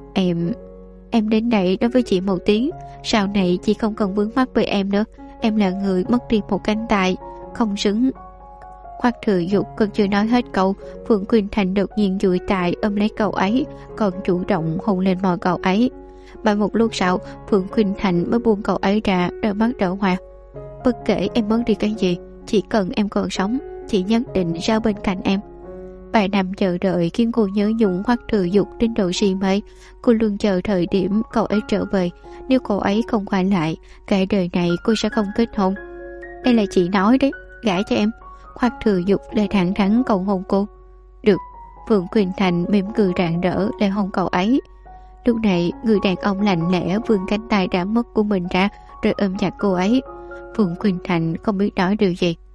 Em đến đây nói với chị một tiếng, sau này chị không cần vướng mắc với em nữa. Em là người mất đi một cánh tay, không xứng. Hoắc Thừa Dục còn chưa nói hết câu, Phượng Quỳnh Thành đột nhiên duỗi tay ôm lấy cậu ấy, còn chủ động hôn lên môi cậu ấy. Và một lúc sau, Phượng Quỳnh Thành mới buông cậu ấy ra, đôi mắt đỏ hoa. Bất kể em mất đi cái gì, chỉ cần em còn sống, chị nhất định ra bên cạnh em. 3 năm chờ đợi khiến cô nhớ nhung Hoắc Thừa Dục đến độ si mê. Cô luôn chờ thời điểm cậu ấy trở về. Nếu cậu ấy không quay lại, cả đời này cô sẽ không kết hôn. Đây là chị nói đấy, gả cho em. Hoắc Thừa Dục lại thẳng thắn cầu hôn cô. Được. Phượng Quỳnh Thành mỉm cười rạng rỡ lại hôn cậu ấy. Lúc này người đàn ông lạnh lẽ vươn cánh tay đã mất của mình ra, rồi ôm chặt cô ấy. Phượng Quỳnh Thành không biết nói điều gì.